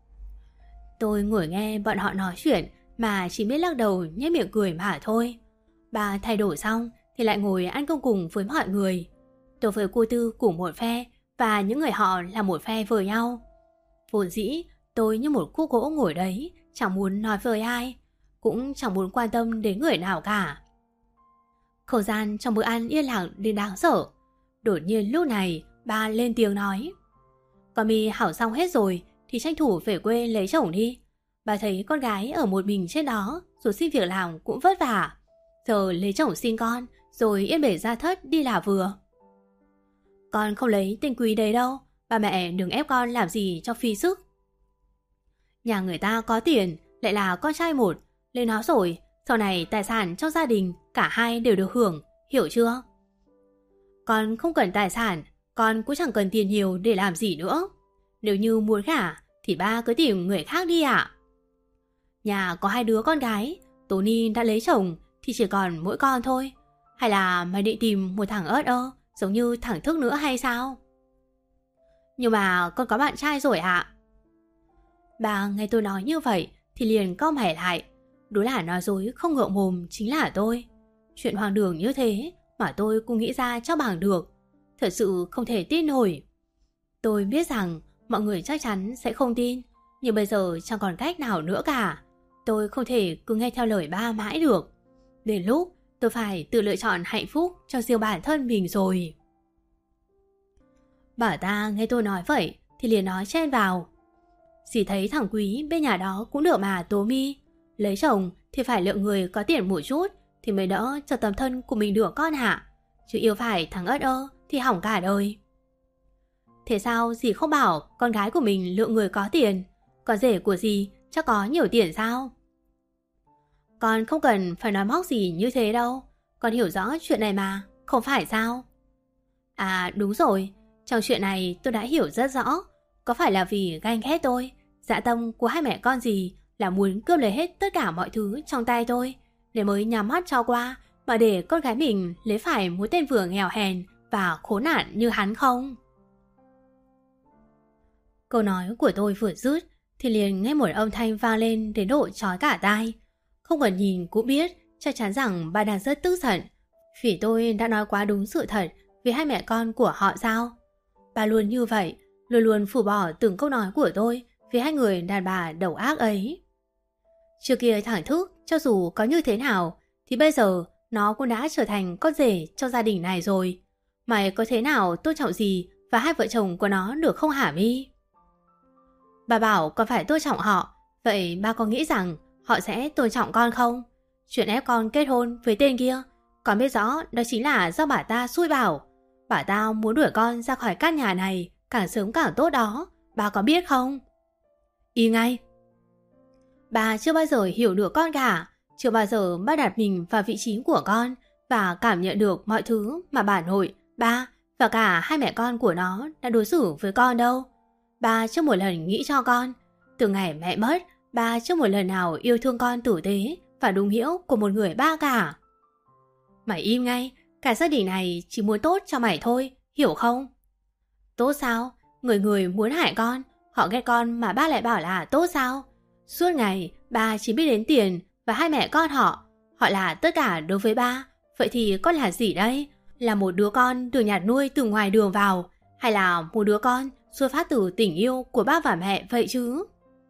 Tôi ngồi nghe bọn họ nói chuyện mà chỉ biết lắc đầu nhếch miệng cười mà thôi. Bà thay đổi xong thì lại ngồi ăn cơm cùng với mọi người. Tôi với cô Tư cùng một phe và những người họ là một phe với nhau. Vốn dĩ tôi như một khúc gỗ ngồi đấy, chẳng muốn nói với ai, cũng chẳng muốn quan tâm đến người nào cả. Không gian trong bữa ăn yên lặng đến đáng sợ. Đột nhiên lúc này bà lên tiếng nói: Con My hảo xong hết rồi thì tranh thủ về quê lấy chồng đi. Bà thấy con gái ở một mình trên đó rồi xin việc làm cũng vất vả. Giờ lấy chồng sinh con rồi yên bề gia thất đi là vừa. Con không lấy tên quý đấy đâu, bà mẹ đừng ép con làm gì cho phí sức. Nhà người ta có tiền, lại là con trai một, lên nó rồi, sau này tài sản trong gia đình cả hai đều được hưởng, hiểu chưa? Con không cần tài sản, con cũng chẳng cần tiền nhiều để làm gì nữa. Nếu như muốn gả thì ba cứ tìm người khác đi ạ. Nhà có hai đứa con gái, Tony đã lấy chồng thì chỉ còn mỗi con thôi. Hay là mày định tìm một thằng ớt ơ giống như thằng Thức nữa hay sao? Nhưng mà con có bạn trai rồi ạ. Bà nghe tôi nói như vậy thì liền cau mày lại. Đúng là nói dối không ngượng mồm chính là tôi. Chuyện hoang đường như thế mà tôi cũng nghĩ ra cho bằng được. Thật sự không thể tin nổi. Tôi biết rằng mọi người chắc chắn sẽ không tin, nhưng bây giờ chẳng còn cách nào nữa cả. Tôi không thể cứ nghe theo lời ba mãi được. Đến lúc tôi phải tự lựa chọn hạnh phúc cho riêng bản thân mình rồi. Bà ta nghe tôi nói vậy thì liền nói chen vào: Dì thấy thằng Quý bên nhà đó cũng được mà Tố My. Lấy chồng thì phải lựa người có tiền một chút thì mới đỡ cho tấm thân của mình được con hả? Chứ yêu phải thằng ớt ơ thì hỏng cả đời. Thế sao dì không bảo con gái của mình lựa người có tiền? Con rể của dì chắc có nhiều tiền sao? Con không cần phải nói móc gì như thế đâu. Con hiểu rõ chuyện này mà, không phải sao? À đúng rồi, trong chuyện này tôi đã hiểu rất rõ. Có phải là vì ganh ghét tôi, dạ tâm của hai mẹ con dì là muốn cướp lấy hết tất cả mọi thứ trong tay tôi, để mới nhắm mắt cho qua mà để con gái mình lấy phải một tên vừa nghèo hèn và khốn nạn như hắn không? Câu nói của tôi vừa dứt thì liền nghe một âm thanh vang lên đến độ chói cả tai. Không cần nhìn cũng biết chắc chắn rằng bà đang rất tức giận vì tôi đã nói quá đúng sự thật về hai mẹ con của họ sao. Bà luôn như vậy, luôn luôn phủ bỏ từng câu nói của tôi về hai người đàn bà đầu ác ấy. Trước kia thằng Thức cho dù có như thế nào thì bây giờ nó cũng đã trở thành con rể trong gia đình này rồi. Mày có thế nào tôn trọng gì và hai vợ chồng của nó được không hả My? Bà bảo con phải tôn trọng họ, vậy ba có nghĩ rằng họ sẽ tôn trọng con không? Chuyện ép con kết hôn với tên kia, Con biết rõ đó chính là do bà ta xui bảo. Bà ta muốn đuổi con ra khỏi căn nhà này càng sớm càng tốt đó. Bà có biết không? Im ngay. Bà chưa bao giờ hiểu được con cả. Chưa bao giờ bắt đặt mình vào vị trí của con và cảm nhận được mọi thứ mà bà nội, ba và cả hai mẹ con của nó đã đối xử với con đâu. Bà chưa một lần nghĩ cho con. Từ ngày mẹ mất, bà chưa một lần nào yêu thương con tử tế và đúng nghĩa của một người ba cả. Mày im ngay. Cả gia đình này chỉ muốn tốt cho mày thôi, hiểu không? Tốt sao? Người người muốn hại con. Họ ghét con mà ba lại bảo là tốt sao? Suốt ngày ba chỉ biết đến tiền và hai mẹ con họ. Họ là tất cả đối với ba. Vậy thì con là gì đây? Là một đứa con được nhặt nuôi từ ngoài đường vào, hay là một đứa con xuất phát từ tình yêu của ba và mẹ vậy chứ?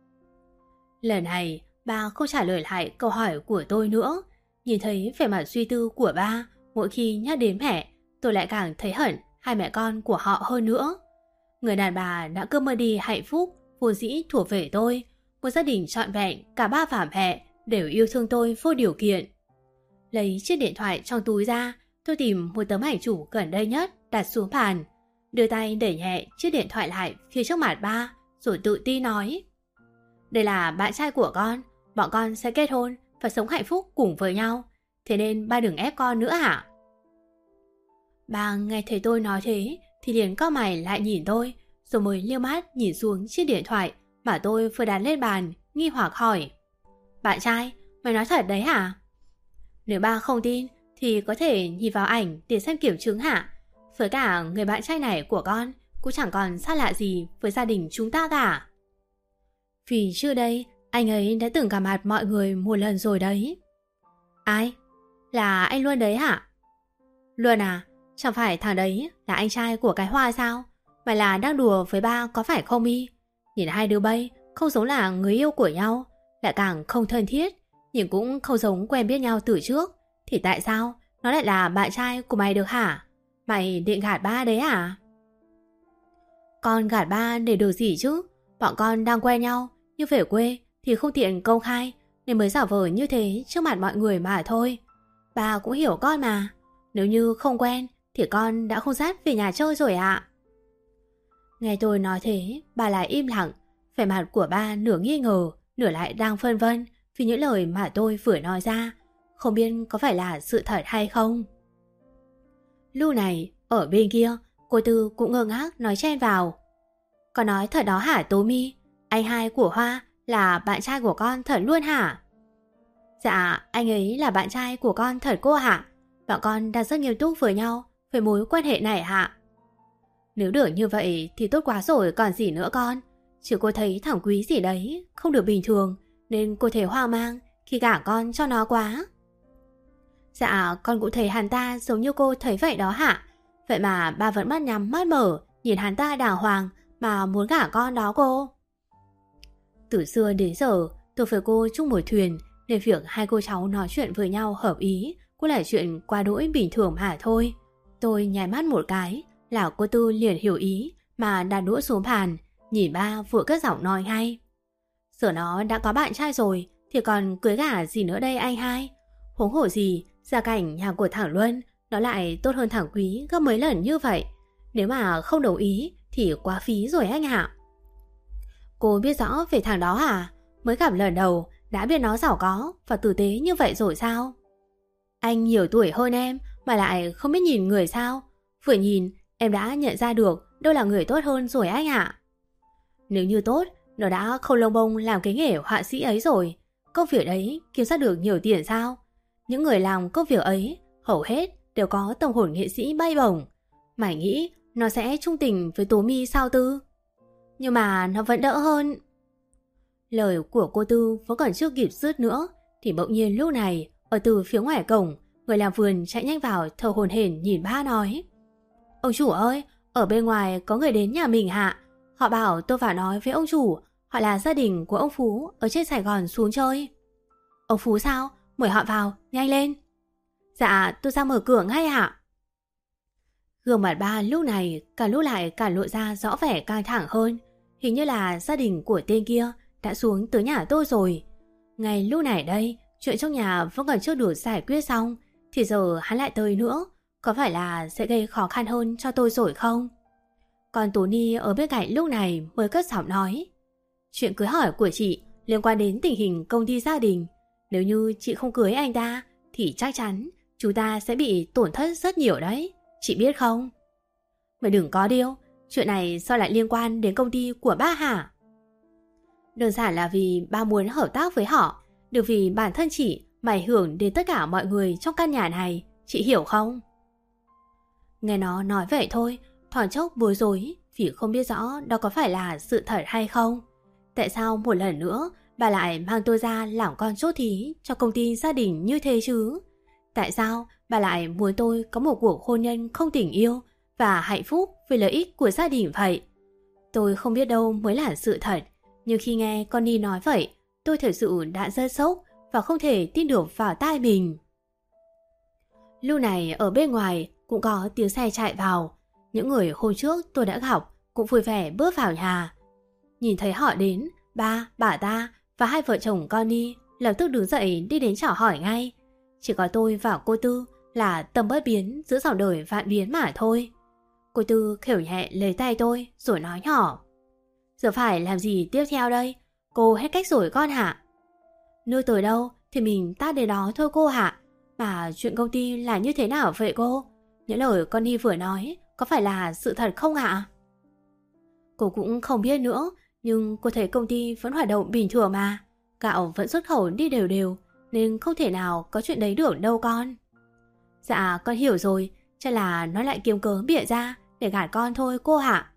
Lần này ba không trả lời lại câu hỏi của tôi nữa. Nhìn thấy vẻ mặt suy tư của ba mỗi khi nhắc đến mẹ, tôi lại càng thấy hận hai mẹ con của họ hơn nữa. Người đàn bà đã cướp mất đi hạnh phúc vô dĩ thuộc về tôi. Một gia đình trọn vẹn, cả ba và mẹ đều yêu thương tôi vô điều kiện. Lấy chiếc điện thoại trong túi ra, tôi tìm một tấm ảnh chụp gần đây nhất đặt xuống bàn, đưa tay đẩy nhẹ chiếc điện thoại lại phía trước mặt ba, rồi tự tin nói: đây là bạn trai của con, bọn con sẽ kết hôn và sống hạnh phúc cùng với nhau. Thế nên ba đừng ép con nữa hả? Ba nghe thấy tôi nói thế thì liền cau mày lại nhìn tôi, rồi mới liếc mắt nhìn xuống chiếc điện thoại mà tôi vừa đặt lên bàn, nghi hoặc hỏi: bạn trai, mày nói thật đấy hả? Nếu ba không tin thì có thể nhìn vào ảnh để xem kiểm chứng hả? Với cả người bạn trai này của con cũng chẳng còn xa lạ gì với gia đình chúng ta cả. Vì trước đây anh ấy đã từng gặp mặt mọi người một lần rồi đấy. Ai? Là anh Luân đấy hả? Luân à? Chẳng phải thằng đấy là anh trai của cái Hoa sao? Mày là đang đùa với ba có phải không y? Nhìn hai đứa bay không giống là người yêu của nhau, lại càng không thân thiết, nhưng cũng không giống quen biết nhau từ trước. Thì tại sao nó lại là bạn trai của mày được hả? Mày định gạt ba đấy hả? Con gạt ba để được gì chứ? Bọn con đang quen nhau, nhưng về quê thì không tiện công khai, nên mới giả vờ như thế trước mặt mọi người mà thôi. Ba cũng hiểu con mà. Nếu như không quen thì con đã không dắt về nhà chơi rồi ạ. Nghe tôi nói thế, bà lại im lặng. Vẻ mặt của ba nửa nghi ngờ, nửa lại đang phân vân vì những lời mà tôi vừa nói ra, không biết có phải là sự thật hay không. Lúc này, ở bên kia, cô Tư cũng ngơ ngác nói chen vào: con nói thật đó hả Tố My? Anh hai của Hoa là bạn trai của con thật luôn hả? Dạ, anh ấy là bạn trai của con thật cô hả? Bọn con đang rất nghiêm túc với nhau về mối quan hệ này hả? Nếu được như vậy thì tốt quá rồi còn gì nữa con. Chứ cô thấy thằng Quý gì đấy không được bình thường, nên cô thấy hoang mang khi gả con cho nó quá. Dạ, con cũng thấy hắn ta giống như cô thấy vậy đó hả? Vậy mà ba vẫn mắt nhắm mắt mở nhìn hắn ta đàng hoàng mà muốn gả con đó cô. Từ xưa đến giờ tôi với cô chung một thuyền, nên việc hai cô cháu nói chuyện với nhau hợp ý cũng là chuyện quá đỗi bình thường mà thôi. Tôi nháy mắt một cái là cô Tư liền hiểu ý mà đặt đũa xuống bàn, nhìn ba vừa cất giọng nói ngay: giờ nó đã có bạn trai rồi thì còn cưới gả gì nữa đây anh hai? Huống hồ gì gia cảnh nhà của thằng Luân nó lại tốt hơn thằng Quý gấp mấy lần như vậy. Nếu mà không đồng ý thì quá phí rồi anh ạ. Cô biết rõ về thằng đó à? Mới gặp lần đầu đã biết nó giàu có và tử tế như vậy rồi sao? Anh nhiều tuổi hơn em mà lại không biết nhìn người sao? Vừa nhìn em đã nhận ra được đâu là người tốt hơn rồi anh ạ. Nếu như tốt, nó đã không lông bông làm cái nghề họa sĩ ấy rồi. Công việc ấy kiếm ra được nhiều tiền sao? Những người làm công việc ấy hầu hết đều có tâm hồn nghệ sĩ bay bổng. Mày nghĩ nó sẽ trung tình với Tố My sao Tư? Nhưng mà nó vẫn đỡ hơn. Lời của cô Tư vẫn còn chưa kịp dứt nữa thì bỗng nhiên lúc này ở từ phía ngoài cổng, người làm vườn chạy nhanh vào thở hổn hển nhìn ba nói: ông chủ ơi, ở bên ngoài có người đến nhà mình hạ. Họ bảo tôi vào nói với ông chủ, họ là gia đình của ông Phú ở trên Sài Gòn xuống chơi. Ông Phú sao? Mời họ vào, nhanh lên. Dạ, tôi ra mở cửa ngay ạ. Gương mặt ba lúc này cả lúc lại càng lộ ra rõ vẻ căng thẳng hơn. Hình như là gia đình của tên kia đã xuống tới nhà tôi rồi. Ngay lúc này đây, chuyện trong nhà vẫn còn chưa được giải quyết xong thì giờ hắn lại tới nữa, có phải là sẽ gây khó khăn hơn cho tôi rồi không? Còn Tony ở bên cạnh lúc này mới cất giọng nói. Chuyện cưới hỏi của chị liên quan đến tình hình công ty gia đình. Nếu như chị không cưới anh ta thì chắc chắn chúng ta sẽ bị tổn thất rất nhiều đấy. Chị biết không? Mày đừng có điêu. Chuyện này sao lại liên quan đến công ty của ba hả? Đơn giản là vì ba muốn hợp tác với họ. Được vì bản thân chị mà ảnh hưởng đến tất cả mọi người trong căn nhà này. Chị hiểu không? Nghe nó nói vậy thôi, thoáng chốc bối rối vì không biết rõ đó có phải là sự thật hay không. Tại sao một lần nữa bà lại mang tôi ra làm con chốt thí cho công ty gia đình như thế chứ? Tại sao bà lại muốn tôi có một cuộc hôn nhân không tình yêu và hạnh phúc vì lợi ích của gia đình vậy? Tôi không biết đâu mới là sự thật, nhưng khi nghe Connie nói vậy, tôi thật sự đã rất sốc và không thể tin được vào tai mình. Lúc này ở bên ngoài cũng có tiếng xe chạy vào. Những người hôm trước tôi đã gặp cũng vui vẻ bước vào nhà. Nhìn thấy họ đến, ba, bà ta và hai vợ chồng Connie lập tức đứng dậy đi đến chào hỏi ngay. Chỉ có tôi và cô Tư là tâm bất biến giữa dòng đời vạn biến mà thôi. Cô Tư khều nhẹ lấy tay tôi rồi nói nhỏ. Giờ phải làm gì tiếp theo đây? Cô hết cách rồi con hả? Nơi tới đâu thì mình tát đến đó thôi cô hả? Mà chuyện công ty là như thế nào vậy cô? Những lời Connie vừa nói có phải là sự thật không ạ? Cô cũng không biết nữa, nhưng cô thấy công ty vẫn hoạt động bình thường mà. Gạo vẫn xuất khẩu đi đều đều, nên không thể nào có chuyện đấy được đâu con. Dạ con hiểu rồi, chắc là nó lại kiếm cớ bịa ra để gạt con thôi cô hả?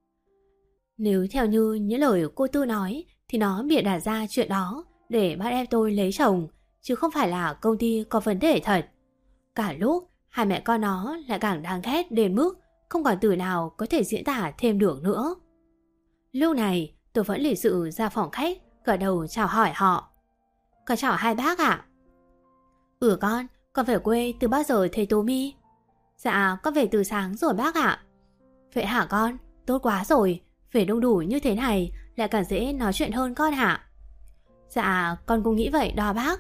Nếu theo như những lời cô Tư nói thì nó bịa đặt ra chuyện đó để bắt em tôi lấy chồng, chứ không phải là công ty có vấn đề thật. Cả lúc hai mẹ con nó lại càng đáng ghét đến mức không còn từ nào có thể diễn tả thêm được nữa. Lúc này tôi vẫn lịch sự ra phòng khách, gật đầu chào hỏi họ. Con chào hai bác ạ. Ừ con, con về quê từ bao giờ thầy Tố Mi? Dạ con về từ sáng rồi bác ạ. Vậy hả con? Tốt quá rồi. Về đông đủ như thế này lại càng dễ nói chuyện hơn con hả? Dạ con cũng nghĩ vậy đó bác.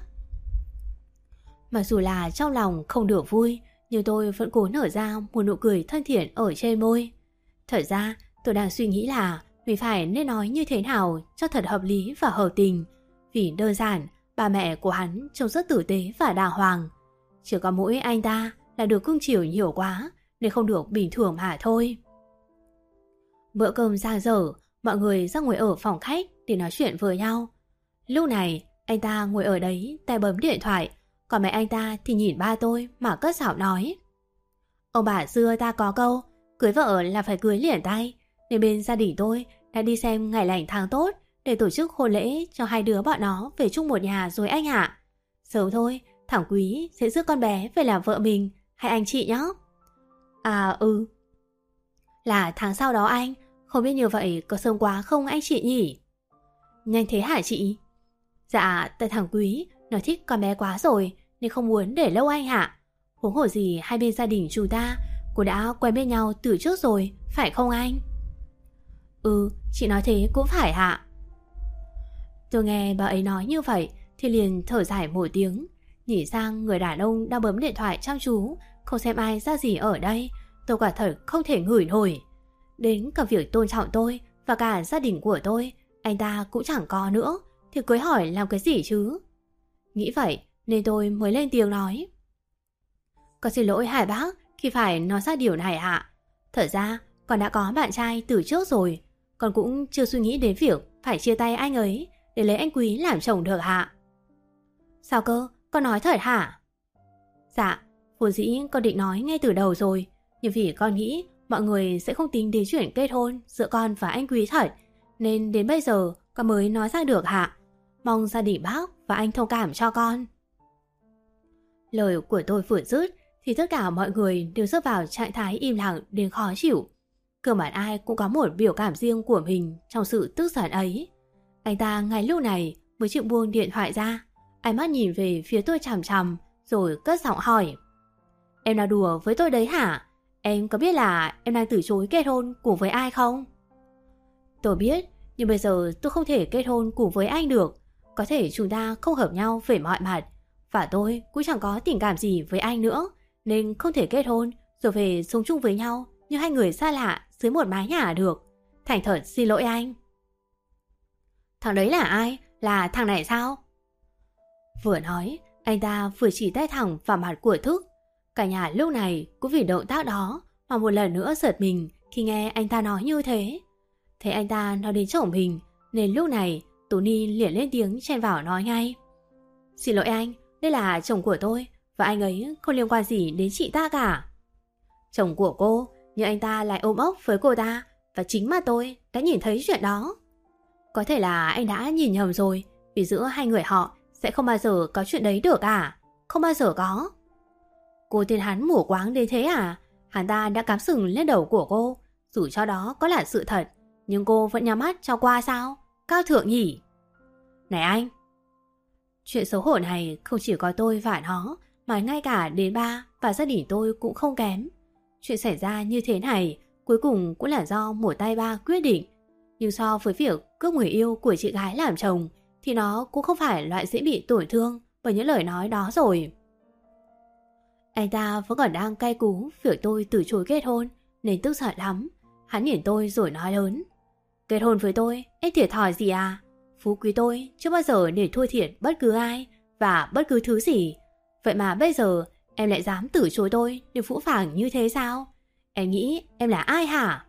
Mặc dù là trong lòng không được vui, nhưng tôi vẫn cố nở ra một nụ cười thân thiện ở trên môi. Thật ra tôi đang suy nghĩ là mình phải nên nói như thế nào cho thật hợp lý và hợp tình. Vì đơn giản ba mẹ của hắn trông rất tử tế và đàng hoàng. Chỉ có mỗi anh ta là được cưng chiều nhiều quá nên không được bình thường mà thôi. Bữa cơm giang dở, mọi người ra ngồi ở phòng khách để nói chuyện với nhau. Lúc này anh ta ngồi ở đấy tay bấm điện thoại, còn mẹ anh ta thì nhìn ba tôi mà cất giọng nói. Ông bà xưa ta có câu cưới vợ là phải cưới liền tay, nên bên gia đình tôi đã đi xem ngày lành tháng tốt để tổ chức hôn lễ cho hai đứa bọn nó về chung một nhà rồi anh ạ. Sớm thôi, thằng Quý sẽ rước con bé về làm vợ mình, hay anh chị nhé? À ừ. Là tháng sau đó anh, không biết như vậy có sớm quá không anh chị nhỉ? Nhanh thế hả chị? Dạ, tại thằng Quý nó thích con bé quá rồi nên không muốn để lâu anh hả? Huống hồ gì hai bên gia đình chúng ta cũng đã quen bên nhau từ trước rồi, phải không anh? Ừ, chị nói thế cũng phải hả? Tôi nghe bà ấy nói như vậy thì liền thở dài một tiếng, nhìn sang người đàn ông đang bấm điện thoại chăm chú, không xem ai ra gì ở đây. Tôi quả thật không thể ngửi nổi. Đến cả việc tôn trọng tôi và cả gia đình của tôi anh ta cũng chẳng có nữa, thì cưới hỏi làm cái gì chứ? Nghĩ vậy nên tôi mới lên tiếng nói. Con xin lỗi hai bác khi phải nói ra điều này ạ. Thật ra con đã có bạn trai từ trước rồi, con cũng chưa suy nghĩ đến việc phải chia tay anh ấy để lấy anh Quý làm chồng được ạ. Sao cơ? Con nói thật hả? Dạ, vốn dĩ con định nói ngay từ đầu rồi, nhưng vì con nghĩ mọi người sẽ không tính đến chuyện kết hôn giữa con và anh Quý thật, nên đến bây giờ con mới nói ra được hả? Mong gia đình bác và anh thông cảm cho con. Lời của tôi vừa dứt thì tất cả mọi người đều rơi vào trạng thái im lặng đến khó chịu. Cơ bản ai cũng có một biểu cảm riêng của mình trong sự tức giận ấy. Anh ta ngay lúc này mới chịu buông điện thoại ra, ánh mắt nhìn về phía tôi chằm chằm rồi cất giọng hỏi. Em đang đùa với tôi đấy hả? Em có biết là em đang từ chối kết hôn cùng với ai không? Tôi biết, nhưng bây giờ tôi không thể kết hôn cùng với anh được. Có thể chúng ta không hợp nhau về mọi mặt. và tôi cũng chẳng có tình cảm gì với anh nữa, nên không thể kết hôn rồi về sống chung với nhau như hai người xa lạ dưới một mái nhà được. Thành thật xin lỗi anh. Thằng đấy là ai? Là thằng này sao? Vừa nói, anh ta vừa chỉ tay thẳng vào mặt của Thức. Cả nhà lúc này cũng vì động tác đó mà một lần nữa giật mình khi nghe anh ta nói như thế. Thấy anh ta nói đến chồng mình, nên lúc này Tony liền lên tiếng chen vào nói ngay. Xin lỗi anh, đây là chồng của tôi và anh ấy không liên quan gì đến chị ta cả. Chồng của cô, nhưng anh ta lại ôm ấp với cô ta và chính mà tôi đã nhìn thấy chuyện đó. Có thể là anh đã nhìn nhầm rồi, vì giữa hai người họ sẽ không bao giờ có chuyện đấy được à? Không bao giờ có. Cô tin hắn mù quáng đến thế à? Hắn ta đã cắm sừng lên đầu của cô, dù cho đó có là sự thật, nhưng cô vẫn nhắm mắt cho qua sao? Cao thượng nhỉ? Này anh! Chuyện xấu hổ này không chỉ có tôi và nó, mà ngay cả đến ba và gia đình tôi cũng không kém. Chuyện xảy ra như thế này cuối cùng cũng là do một tay ba quyết định. Nhưng so với việc cướp người yêu của chị gái làm chồng thì nó cũng không phải loại dễ bị tổn thương bởi những lời nói đó rồi. Anh ta vẫn còn đang cay cú việc tôi từ chối kết hôn nên tức giận lắm. Hắn nhìn tôi rồi nói lớn. Kết hôn với tôi, em thiệt thòi gì à? Phú quý tôi chưa bao giờ để thua thiệt bất cứ ai và bất cứ thứ gì. Vậy mà bây giờ em lại dám từ chối tôi để phũ phàng như thế sao? Em nghĩ em là ai hả?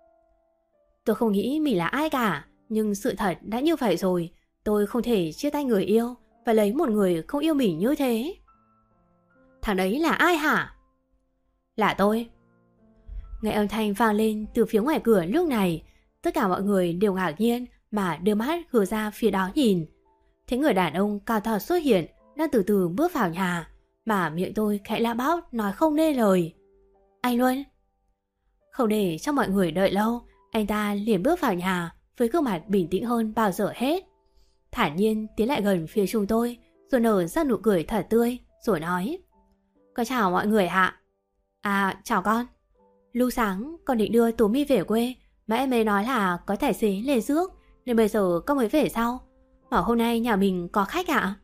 Tôi không nghĩ mình là ai cả, nhưng sự thật đã như vậy rồi. Tôi không thể chia tay người yêu và lấy một người không yêu mình như thế. Thằng đấy là ai hả? Là tôi. Nghe âm thanh vang lên từ phía ngoài cửa lúc này, tất cả mọi người đều ngạc nhiên mà đưa mắt hướng ra phía đó nhìn. Thấy người đàn ông cao to xuất hiện đang từ từ bước vào nhà, mà miệng tôi khẽ la bóc nói không nên lời. Anh Luân. Không để cho mọi người đợi lâu, anh ta liền bước vào nhà với gương mặt bình tĩnh hơn bao giờ hết. Thản nhiên tiến lại gần phía chúng tôi, rồi nở ra nụ cười thật tươi, rồi nói. Con chào mọi người ạ. À, chào con. Lúc sáng con định đưa Tú My về quê, mà em ấy nói là có tài xế lên rước, nên bây giờ con mới về sau. Mà hôm nay nhà mình có khách ạ.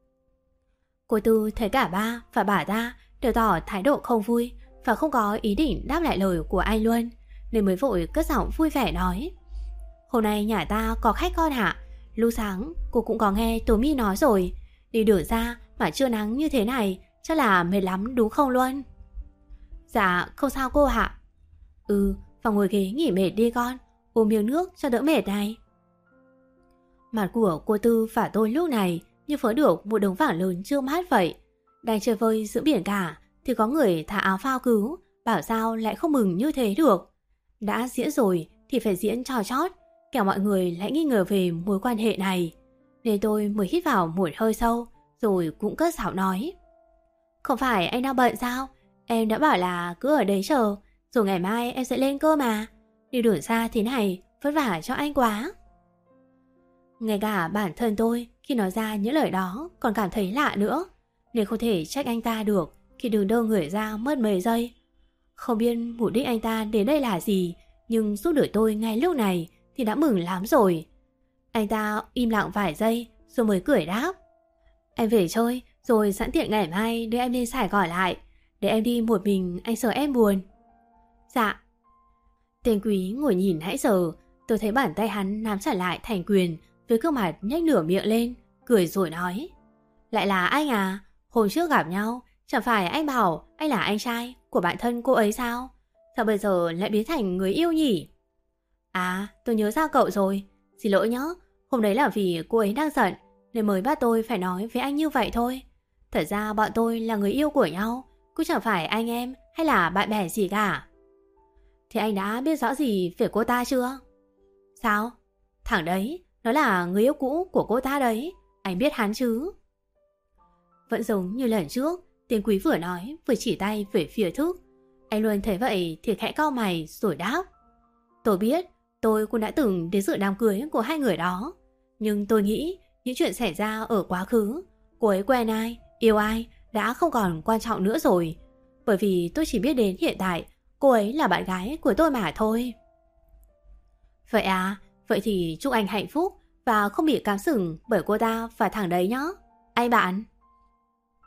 Cô Tư thấy cả ba và bà ta đều tỏ thái độ không vui và không có ý định đáp lại lời của anh Luân, nên mới vội cất giọng vui vẻ nói. Hôm nay nhà ta có khách con hả? Lúc sáng cô cũng có nghe Tú My nói rồi, đi đường ra mà trưa nắng như thế này chắc là mệt lắm đúng không Luân? Dạ không sao cô ạ. Ừ, vào ngồi ghế nghỉ mệt đi con, uống miếng nước cho đỡ mệt này. Mặt của cô Tư và tôi lúc này như vỡ được một đống vải lớn trước mắt vậy. Đang chơi vơi giữa biển cả thì có người thả áo phao cứu, bảo sao lại không mừng như thế được. Đã diễn rồi thì phải diễn cho chót, kẻo mọi người lại nghi ngờ về mối quan hệ này. Nên tôi mới hít vào một hơi sâu, rồi cũng cất giọng nói. Không phải anh đang bận sao? Em đã bảo là cứ ở đấy chờ, rồi ngày mai em sẽ lên cơ mà. Đi đường xa thế này vất vả cho anh quá. Ngay cả bản thân tôi khi nói ra những lời đó còn cảm thấy lạ nữa, nên không thể trách anh ta được khi đường đơ người ra mất mấy giây. Không biết mục đích anh ta đến đây là gì, nhưng giúp đỡ tôi ngay lúc này thì đã mừng lắm rồi. Anh ta im lặng vài giây rồi mới cười đáp. Anh về chơi rồi sẵn tiện ngày mai đưa em lên Sài Gòn lại. Để em đi một mình anh sợ em buồn. Dạ. Tên Quý ngồi nhìn nãy giờ, tôi thấy bàn tay hắn nắm chặt lại thành quyền, với gương mặt nhếch nửa miệng lên, cười rồi nói. Lại là anh à? Hôm trước gặp nhau, chẳng phải anh bảo anh là anh trai của bạn thân cô ấy sao? Sao bây giờ lại biến thành người yêu nhỉ? À, tôi nhớ ra cậu rồi. Xin lỗi nhé, hôm đấy là vì cô ấy đang giận nên mới bắt tôi phải nói với anh như vậy thôi. Thật ra bọn tôi là người yêu của nhau, cũng chẳng phải anh em hay là bạn bè gì cả. Thì anh đã biết rõ gì về cô ta chưa? Sao? Thằng đấy, nó là người yêu cũ của cô ta đấy. Anh biết hắn chứ? Vẫn giống như lần trước, tên Quý vừa nói vừa chỉ tay về phía Thức. Anh luôn thấy vậy thì khẽ cau mày rồi đáp. Tôi biết, tôi cũng đã từng đến dự đám cưới của hai người đó. Nhưng tôi nghĩ những chuyện xảy ra ở quá khứ, cô ấy quen ai, yêu ai đã không còn quan trọng nữa rồi. Bởi vì tôi chỉ biết đến hiện tại cô ấy là bạn gái của tôi mà thôi. Vậy à, vậy thì chúc anh hạnh phúc và không bị cám sừng bởi cô ta và thằng đấy nhé, anh bạn.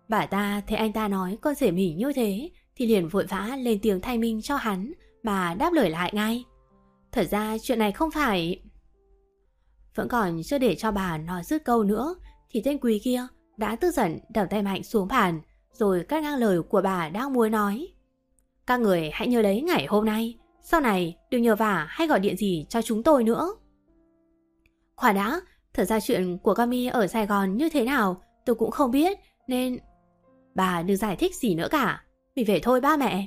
Bà ta thấy anh ta nói con rể mình như thế thì liền vội vã lên tiếng thay minh cho hắn mà đáp lời lại ngay. Thật ra chuyện này không phải... Vẫn còn chưa để cho bà nói dứt câu nữa thì tên Quý kia đã tức giận đập tay mạnh xuống bàn rồi cắt ngang lời của bà đang muốn nói. Các người hãy nhớ đấy ngày hôm nay, sau này đừng nhờ vả hay gọi điện gì cho chúng tôi nữa. Khoan đã, thật ra chuyện của con My ở Sài Gòn như thế nào tôi cũng không biết nên... Bà đừng giải thích gì nữa cả, mình về thôi ba mẹ.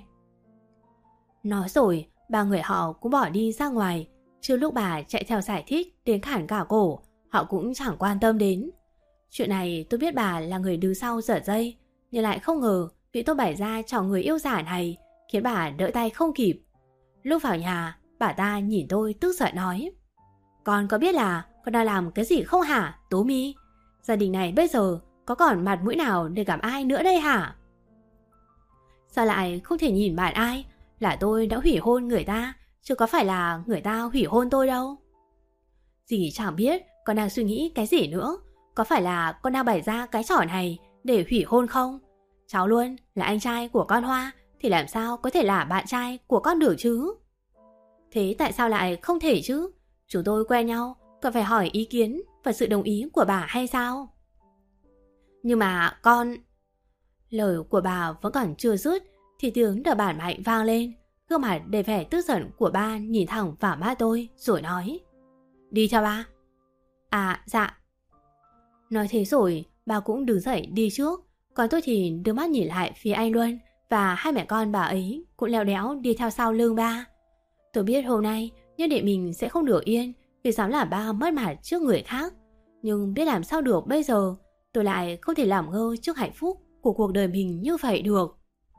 Nói rồi, ba người họ cũng bỏ đi ra ngoài. Trước lúc bà chạy theo giải thích đến khản cả cổ, họ cũng chẳng quan tâm đến. Chuyện này tôi biết bà là người đứng sau giở dây, nhưng lại không ngờ bị tôi bày ra cho người yêu giả này, khiến bà đỡ tay không kịp. Lúc vào nhà, bà ta nhìn tôi tức giận nói: Con có biết là con đang làm cái gì không hả, Tố My? Gia đình này bây giờ có còn mặt mũi nào để gặp ai nữa đây hả? Sao lại không thể nhìn bạn ai? Là tôi đã hủy hôn người ta, chứ có phải là người ta hủy hôn tôi đâu. Dì chẳng biết con đang suy nghĩ cái gì nữa. Có phải là con đang bày ra cái trò này để hủy hôn không? Cháu luôn là anh trai của con Hoa thì làm sao có thể là bạn trai của con được chứ? Thế tại sao lại không thể chứ? Chúng tôi quen nhau, còn phải hỏi ý kiến và sự đồng ý của bà hay sao? Nhưng mà con... Lời của bà vẫn còn chưa dứt thì tiếng đập bàn mạnh vang lên. Gương mặt đầy vẻ tức giận của ba nhìn thẳng vào mắt tôi rồi nói: Đi theo ba. À dạ. Nói thế rồi bà cũng đứng dậy đi trước, còn tôi thì đưa mắt nhìn lại phía anh Luân và hai mẹ con bà ấy cũng leo đéo đi theo sau lưng ba. Tôi biết hôm nay nhất định mình sẽ không được yên vì dám làm ba mất mặt trước người khác, nhưng biết làm sao được bây giờ. Tôi lại không thể làm ngơ trước hạnh phúc của cuộc đời mình như vậy được.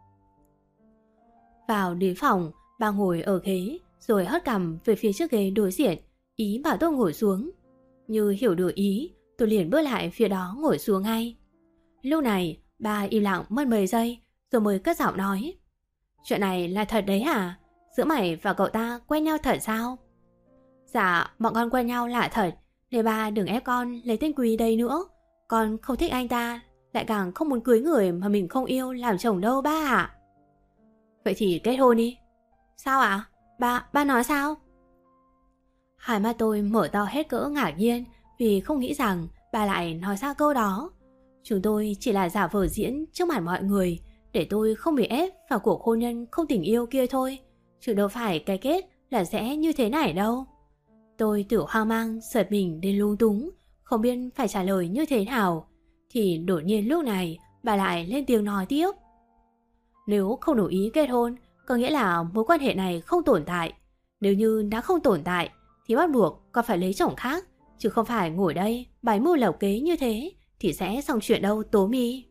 Vào đến phòng, bà ngồi ở ghế rồi hất cằm về phía chiếc ghế đối diện, ý bảo tôi ngồi xuống. Như hiểu được ý, tôi liền bước lại phía đó ngồi xuống ngay. Lúc này bà im lặng mất mấy giây rồi mới cất giọng nói: Chuyện này là thật đấy hả? Giữa mày và cậu ta quen nhau thật sao? Dạ, bọn con quen nhau là thật, nên bà đừng ép con lấy tên Quý đây nữa. Con không thích anh ta, lại càng không muốn cưới người mà mình không yêu làm chồng đâu ba ạ. Vậy thì kết hôn đi. Sao ạ? Ba, ba nói sao? Hai mắt tôi mở to hết cỡ ngạc nhiên vì không nghĩ rằng bà lại nói ra câu đó. Chúng tôi chỉ là giả vờ diễn trước mặt mọi người để tôi không bị ép vào cuộc hôn nhân không tình yêu kia thôi, chứ đâu phải cái kết là sẽ như thế này đâu. Tôi tự hoang mang, giật mình đến lung túng, không biết phải trả lời như thế nào. Thì đột nhiên lúc này bà lại lên tiếng nói tiếp: Nếu không đồng ý kết hôn, có nghĩa là mối quan hệ này không tồn tại. Nếu như đã không tồn tại thì bắt buộc con phải lấy chồng khác, chứ không phải ngồi đây bày mưu lầu kế như thế thì sẽ xong chuyện đâu Tố My.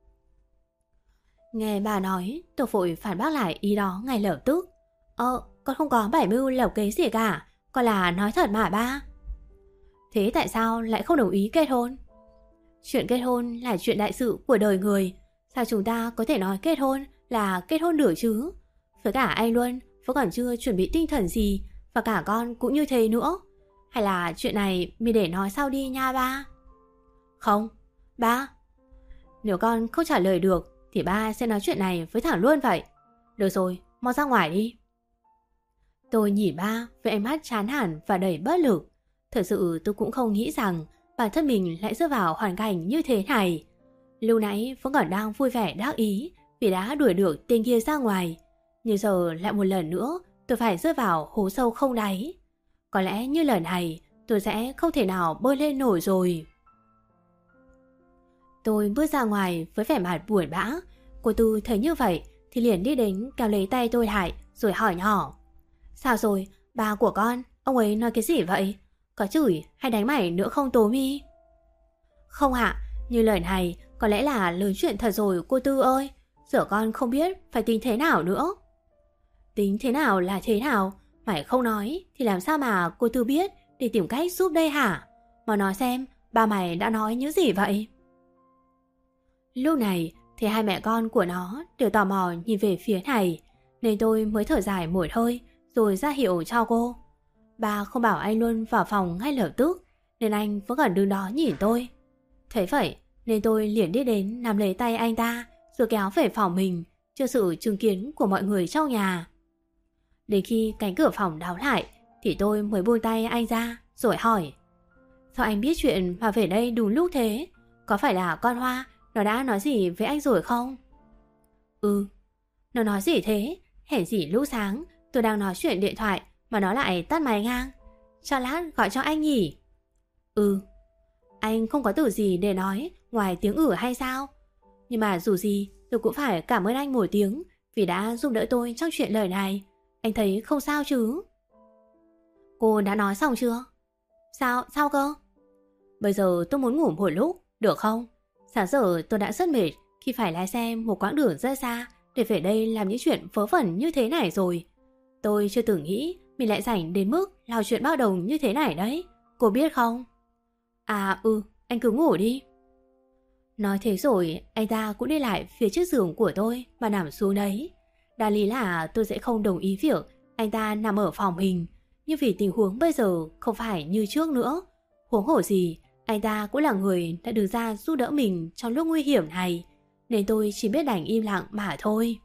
Nghe bà nói, tôi vội phản bác lại ý đó ngay lập tức. Ờ, con không có bày mưu lầu kế gì cả, con là nói thật mà ba. Thế tại sao lại không đồng ý kết hôn? Chuyện kết hôn là chuyện đại sự của đời người, sao chúng ta có thể nói kết hôn là kết hôn được chứ? Với cả anh Luân vẫn còn chưa chuẩn bị tinh thần gì, và cả con cũng như thế nữa. Hay là chuyện này mình để nói sau đi nha ba? Không, ba. Nếu con không trả lời được thì ba sẽ nói chuyện này với thẳng luôn vậy. Được rồi, mau ra ngoài đi. Tôi nhìn ba với ánh mắt chán hẳn và đầy bất lực. Thật sự tôi cũng không nghĩ rằng bản thân mình lại rơi vào hoàn cảnh như thế này. Lúc nãy vẫn còn đang vui vẻ đắc ý vì đã đuổi được tên kia ra ngoài, nhưng giờ lại một lần nữa tôi phải rơi vào hố sâu không đáy. Có lẽ như lần này tôi sẽ không thể nào bơi lên nổi rồi. Tôi bước ra ngoài với vẻ mặt buồn bã. Cô Tư thấy như vậy thì liền đi đến kéo lấy tay tôi lại rồi hỏi nhỏ: Sao rồi, ba của con, ông ấy nói cái gì vậy? Có chửi hay đánh mày nữa không Tố My? Không ạ, như lời này có lẽ là lớn chuyện thật rồi cô Tư ơi. Giờ con không biết phải tính thế nào nữa. Tính thế nào là thế nào? Mày không nói thì làm sao mà cô Tư biết để tìm cách giúp đây hả? Mà nói xem ba mày đã nói những gì vậy? Lúc này thì hai mẹ con của nó đều tò mò nhìn về phía này, nên tôi mới thở dài một hơi rồi ra hiệu cho cô. Ba không bảo anh Luân vào phòng ngay lập tức, nên anh vẫn còn đứng đó nhìn tôi. Thế vậy nên tôi liền đi đến nắm lấy tay anh ta rồi kéo về phòng mình trước sự chứng kiến của mọi người trong nhà. Đến khi cánh cửa phòng đóng lại thì tôi mới buông tay anh ra rồi hỏi: Sao anh biết chuyện mà về đây đúng lúc thế? Có phải là con Hoa nó đã nói gì với anh rồi không? Ừ. Nó nói gì thế? Hèn gì lúc sáng tôi đang nói chuyện điện thoại mà nó lại tắt máy ngang. Cho lát gọi cho anh nhỉ? Ừ. Anh không có từ gì để nói ngoài tiếng ử hay sao? Nhưng mà dù gì tôi cũng phải cảm ơn anh một tiếng vì đã giúp đỡ tôi trong chuyện lời này. Anh thấy không sao chứ? Cô đã nói xong chưa? Sao? Sao cơ? Bây giờ tôi muốn ngủ một lúc, được không? Sáng giờ tôi đã rất mệt khi phải lái xe một quãng đường rất xa để về đây làm những chuyện vớ vẩn như thế này rồi. Tôi chưa từng nghĩ mình lại rảnh đến mức làm chuyện bao đồng như thế này đấy. Cô biết không? À ừ, anh cứ ngủ đi. Nói thế rồi, anh ta cũng đi lại phía trước giường của tôi mà nằm xuống đấy. Đáng lý là tôi sẽ không đồng ý việc anh ta nằm ở phòng mình, nhưng vì tình huống bây giờ không phải như trước nữa. Huống hồ gì, anh ta cũng là người đã đứng ra giúp đỡ mình trong lúc nguy hiểm này, nên tôi chỉ biết đành im lặng mà thôi.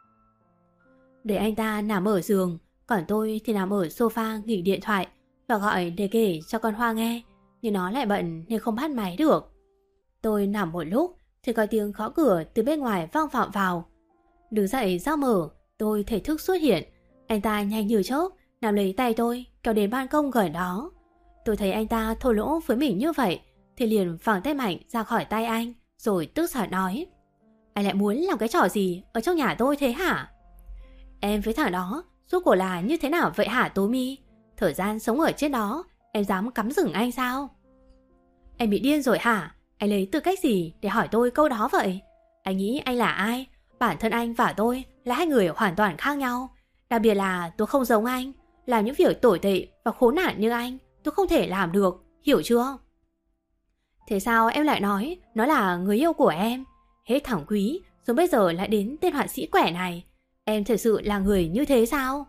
Để anh ta nằm ở giường, còn tôi thì nằm ở sofa nghịch điện thoại và gọi để kể cho con Hoa nghe, nhưng nó lại bận nên không bắt máy được. Tôi nằm một lúc thì có tiếng gõ cửa từ bên ngoài vang vọng vào. Đứng dậy ra mở, tôi thể thức xuất hiện. Anh ta nhanh như chớp nắm lấy tay tôi kéo đến ban công gần đó. Tôi thấy anh ta thô lỗ với mình như vậy thì liền phẳng tay mạnh ra khỏi tay anh rồi tức giận nói: Anh lại muốn làm cái trò gì ở trong nhà tôi thế hả? Em với thằng đó rốt cuộc là như thế nào vậy hả Tố Mi? Thời gian sống ở trên đó em dám cắm rừng anh sao? Em bị điên rồi hả? Anh lấy tư cách gì để hỏi tôi câu đó vậy? Anh nghĩ anh là ai? Bản thân anh và tôi là hai người hoàn toàn khác nhau. Đặc biệt là tôi không giống anh. Làm những việc tồi tệ và khốn nạn như anh tôi không thể làm được, hiểu chưa? Thế sao em lại nói nó là người yêu của em? Hết thằng Quý rồi bây giờ lại đến tên họa sĩ quẻ này. Em thật sự là người như thế sao?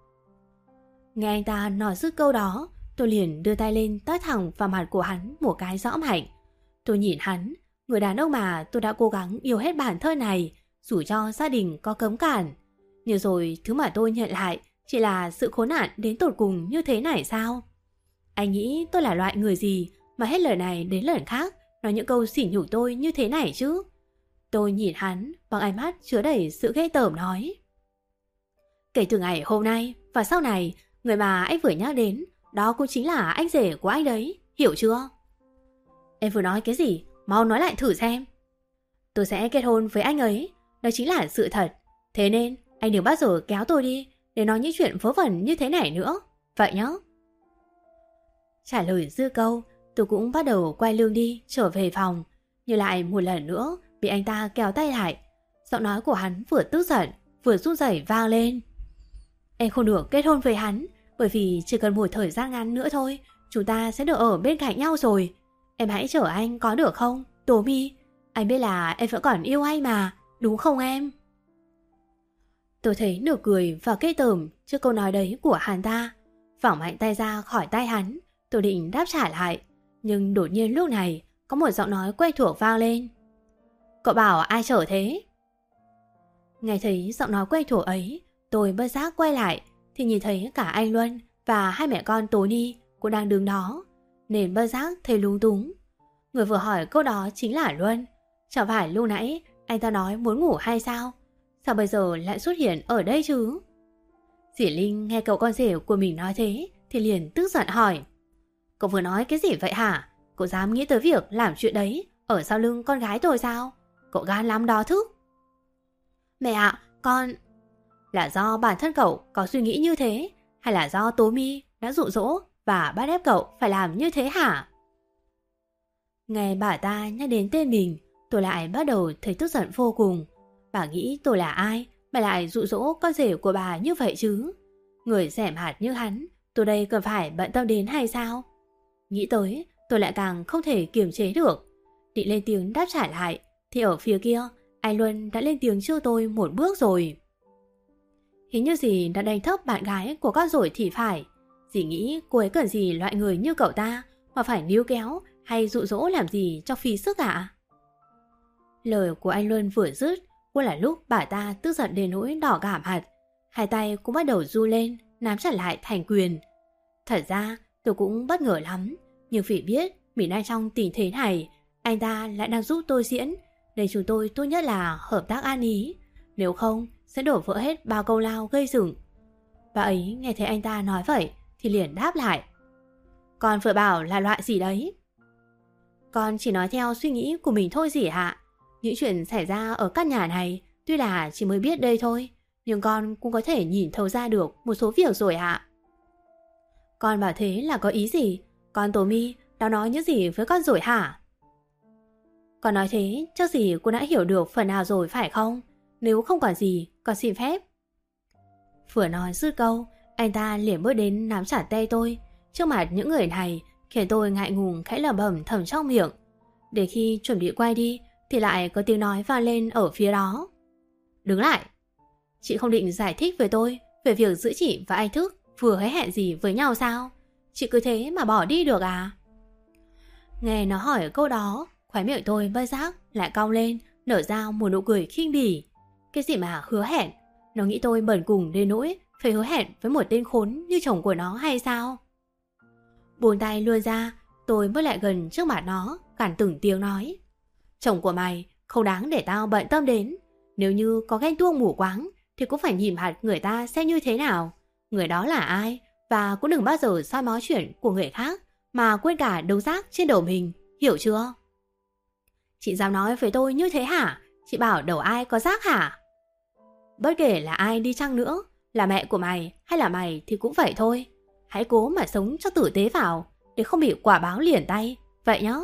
Nghe anh ta nói dứt câu đó, tôi liền đưa tay lên tát thẳng vào mặt của hắn một cái rõ mạnh. Tôi nhìn hắn, người đàn ông mà tôi đã cố gắng yêu hết bản thân này, dù cho gia đình có cấm cản. Nhưng rồi thứ mà tôi nhận lại chỉ là sự khốn nạn đến tột cùng như thế này sao? Anh nghĩ tôi là loại người gì mà hết lời này đến lần khác nói những câu sỉ nhục tôi như thế này chứ? Tôi nhìn hắn bằng ánh mắt chứa đầy sự ghê tởm nói: Kể từ ngày hôm nay và sau này, người mà anh vừa nhắc đến đó cũng chính là anh rể của anh đấy, hiểu chưa? Em vừa nói cái gì? Mau nói lại thử xem. Tôi sẽ kết hôn với anh ấy, đó chính là sự thật. Thế nên anh đừng bao giờ kéo tôi đi để nói những chuyện vớ vẩn như thế này nữa. Vậy nhá. Trả lời dư câu, tôi cũng bắt đầu quay lưng đi trở về phòng, nhưng lại một lần nữa bị anh ta kéo tay lại. Giọng nói của hắn vừa tức giận vừa run rẩy vang lên: Em không được kết hôn với hắn, bởi vì chỉ cần một thời gian ngắn nữa thôi chúng ta sẽ được ở bên cạnh nhau rồi. Em hãy chở anh có được không, Tố Mi? Anh biết là em vẫn còn yêu anh mà, đúng không em? Tôi thấy nửa cười và ghê tởm trước câu nói đấy của hắn ta. Phỏng mạnh tay ra khỏi tay hắn, tôi định đáp trả lại, nhưng đột nhiên lúc này có một giọng nói quen thuộc vang lên: Cậu bảo ai chở thế? Nghe thấy giọng nói quen thuộc ấy, tôi bất giác quay lại thì nhìn thấy cả anh Luân và hai mẹ con Tố Ni cũng đang đứng đó, nên bất giác thấy lúng túng. Người vừa hỏi câu đó chính là Luân. Chẳng phải lúc nãy anh ta nói muốn ngủ hay sao? Sao bây giờ lại xuất hiện ở đây chứ? Dì Linh nghe cậu con rể của mình nói thế thì liền tức giận hỏi: Cậu vừa nói cái gì vậy hả? Cậu dám nghĩ tới việc làm chuyện đấy ở sau lưng con gái tôi sao? Cậu gan lắm đó thức. Mẹ ạ, con... Là do bản thân cậu có suy nghĩ như thế, hay là do Tố Mi đã dụ dỗ và bắt ép cậu phải làm như thế hả? Nghe bà ta nhắc đến tên mình, tôi lại bắt đầu thấy tức giận vô cùng. Bà nghĩ tôi là ai mà lại dụ dỗ con rể của bà như vậy chứ? Người rẻm hạt như hắn, tôi đây cần phải bận tâm đến hay sao? Nghĩ tới, tôi lại càng không thể kiềm chế được. Định lên tiếng đáp trả lại, thì ở phía kia, anh Luân đã lên tiếng trước tôi một bước rồi. Hình như dì đã đánh thấp bạn gái của con rồi thì phải. Dì nghĩ cô ấy cần gì loại người như cậu ta mà phải níu kéo hay dụ dỗ làm gì cho phí sức ạ? Lời của anh Luân vừa dứt, cũng là lúc bà ta tức giận đến nỗi đỏ cả mặt. Hai tay cũng bắt đầu run lên, nắm chặt lại thành quyền. Thật ra tôi cũng bất ngờ lắm, nhưng vì biết mình đang trong tình thế này, anh ta lại đang giúp tôi diễn, nên chúng tôi tốt nhất là hợp tác an ý. Nếu không sẽ đổ vỡ hết bao công lao gây dựng. Bà ấy nghe thấy anh ta nói vậy thì liền đáp lại: Con vừa bảo là loại gì đấy? Con chỉ nói theo suy nghĩ của mình thôi dì ạ. Những chuyện xảy ra ở căn nhà này tuy là chỉ mới biết đây thôi, nhưng con cũng có thể nhìn thấu ra được một số việc rồi ạ. Con bảo thế là có ý gì? Con Tố My đã nói những gì với con rồi hả? Con nói thế chắc gì cô đã hiểu được phần nào rồi phải không? Nếu không còn gì, con xin phép. Vừa nói dứt câu, anh ta liền bước đến nắm chặt tay tôi. Trước mặt những người này khiến tôi ngại ngùng khẽ lẩm bẩm thầm trong miệng. Để khi chuẩn bị quay đi thì lại có tiếng nói vang lên ở phía đó: Đứng lại! Chị không định giải thích với tôi về việc giữa chị và anh Thức vừa hé hẹn gì với nhau sao? Chị cứ thế mà bỏ đi được à? Nghe nó hỏi câu đó, khóe miệng tôi bất giác lại cong lên, nở ra một nụ cười khinh bỉ. Cái gì mà hứa hẹn? Nó nghĩ tôi bẩn cùng đến nỗi phải hứa hẹn với một tên khốn như chồng của nó hay sao? Buông tay luôn ra, tôi bước lại gần trước mặt nó, cản từng tiếng nói: Chồng của mày không đáng để tao bận tâm đến. Nếu như có ghen tuông mù quáng thì cũng phải nhìn mặt người ta xem như thế nào. Người đó là ai? Và cũng đừng bao giờ soi mói chuyện của người khác mà quên cả đống rác trên đầu mình, hiểu chưa? Chị dám nói với tôi như thế hả? Chị bảo đầu ai có rác hả? Bất kể là ai đi chăng nữa, là mẹ của mày hay là mày thì cũng vậy thôi. Hãy cố mà sống cho tử tế vào, để không bị quả báo liền tay, vậy nhá.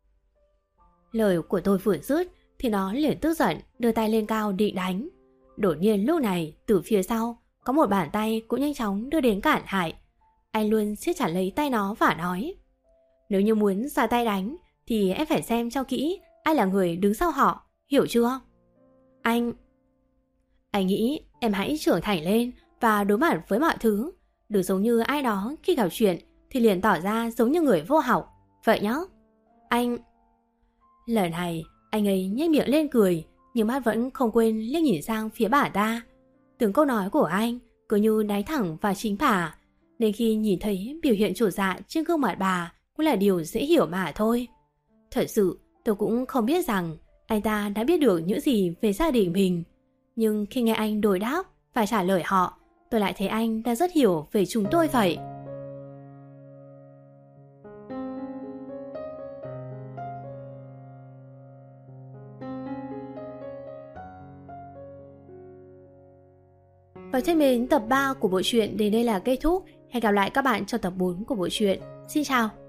Lời của tôi vừa dứt thì nó liền tức giận đưa tay lên cao định đánh. Đột nhiên lúc này từ phía sau có một bàn tay cũng nhanh chóng đưa đến cản lại. Anh luôn siết chặt lấy tay nó và nói: Nếu như muốn ra tay đánh thì em phải xem cho kỹ ai là người đứng sau họ, hiểu chưa? Anh... Anh nghĩ em hãy trưởng thành lên và đối mặt với mọi thứ. Đừng giống như ai đó khi gặp chuyện thì liền tỏ ra giống như người vô học, vậy nhá. Anh... Lần này anh ấy nhếch miệng lên cười, nhưng mắt vẫn không quên liếc nhìn sang phía bà ta. Từng câu nói của anh cứ như đáy thẳng vào chính bà, nên khi nhìn thấy biểu hiện trột dạ trên gương mặt bà cũng là điều dễ hiểu mà thôi. Thật sự tôi cũng không biết rằng anh ta đã biết được những gì về gia đình mình. Nhưng khi nghe anh đối đáp và trả lời họ, tôi lại thấy anh đã rất hiểu về chúng tôi vậy. Và thân mến, tập ba của bộ truyện đến đây là kết thúc. Hẹn gặp lại các bạn trong tập bốn của bộ truyện. Xin chào!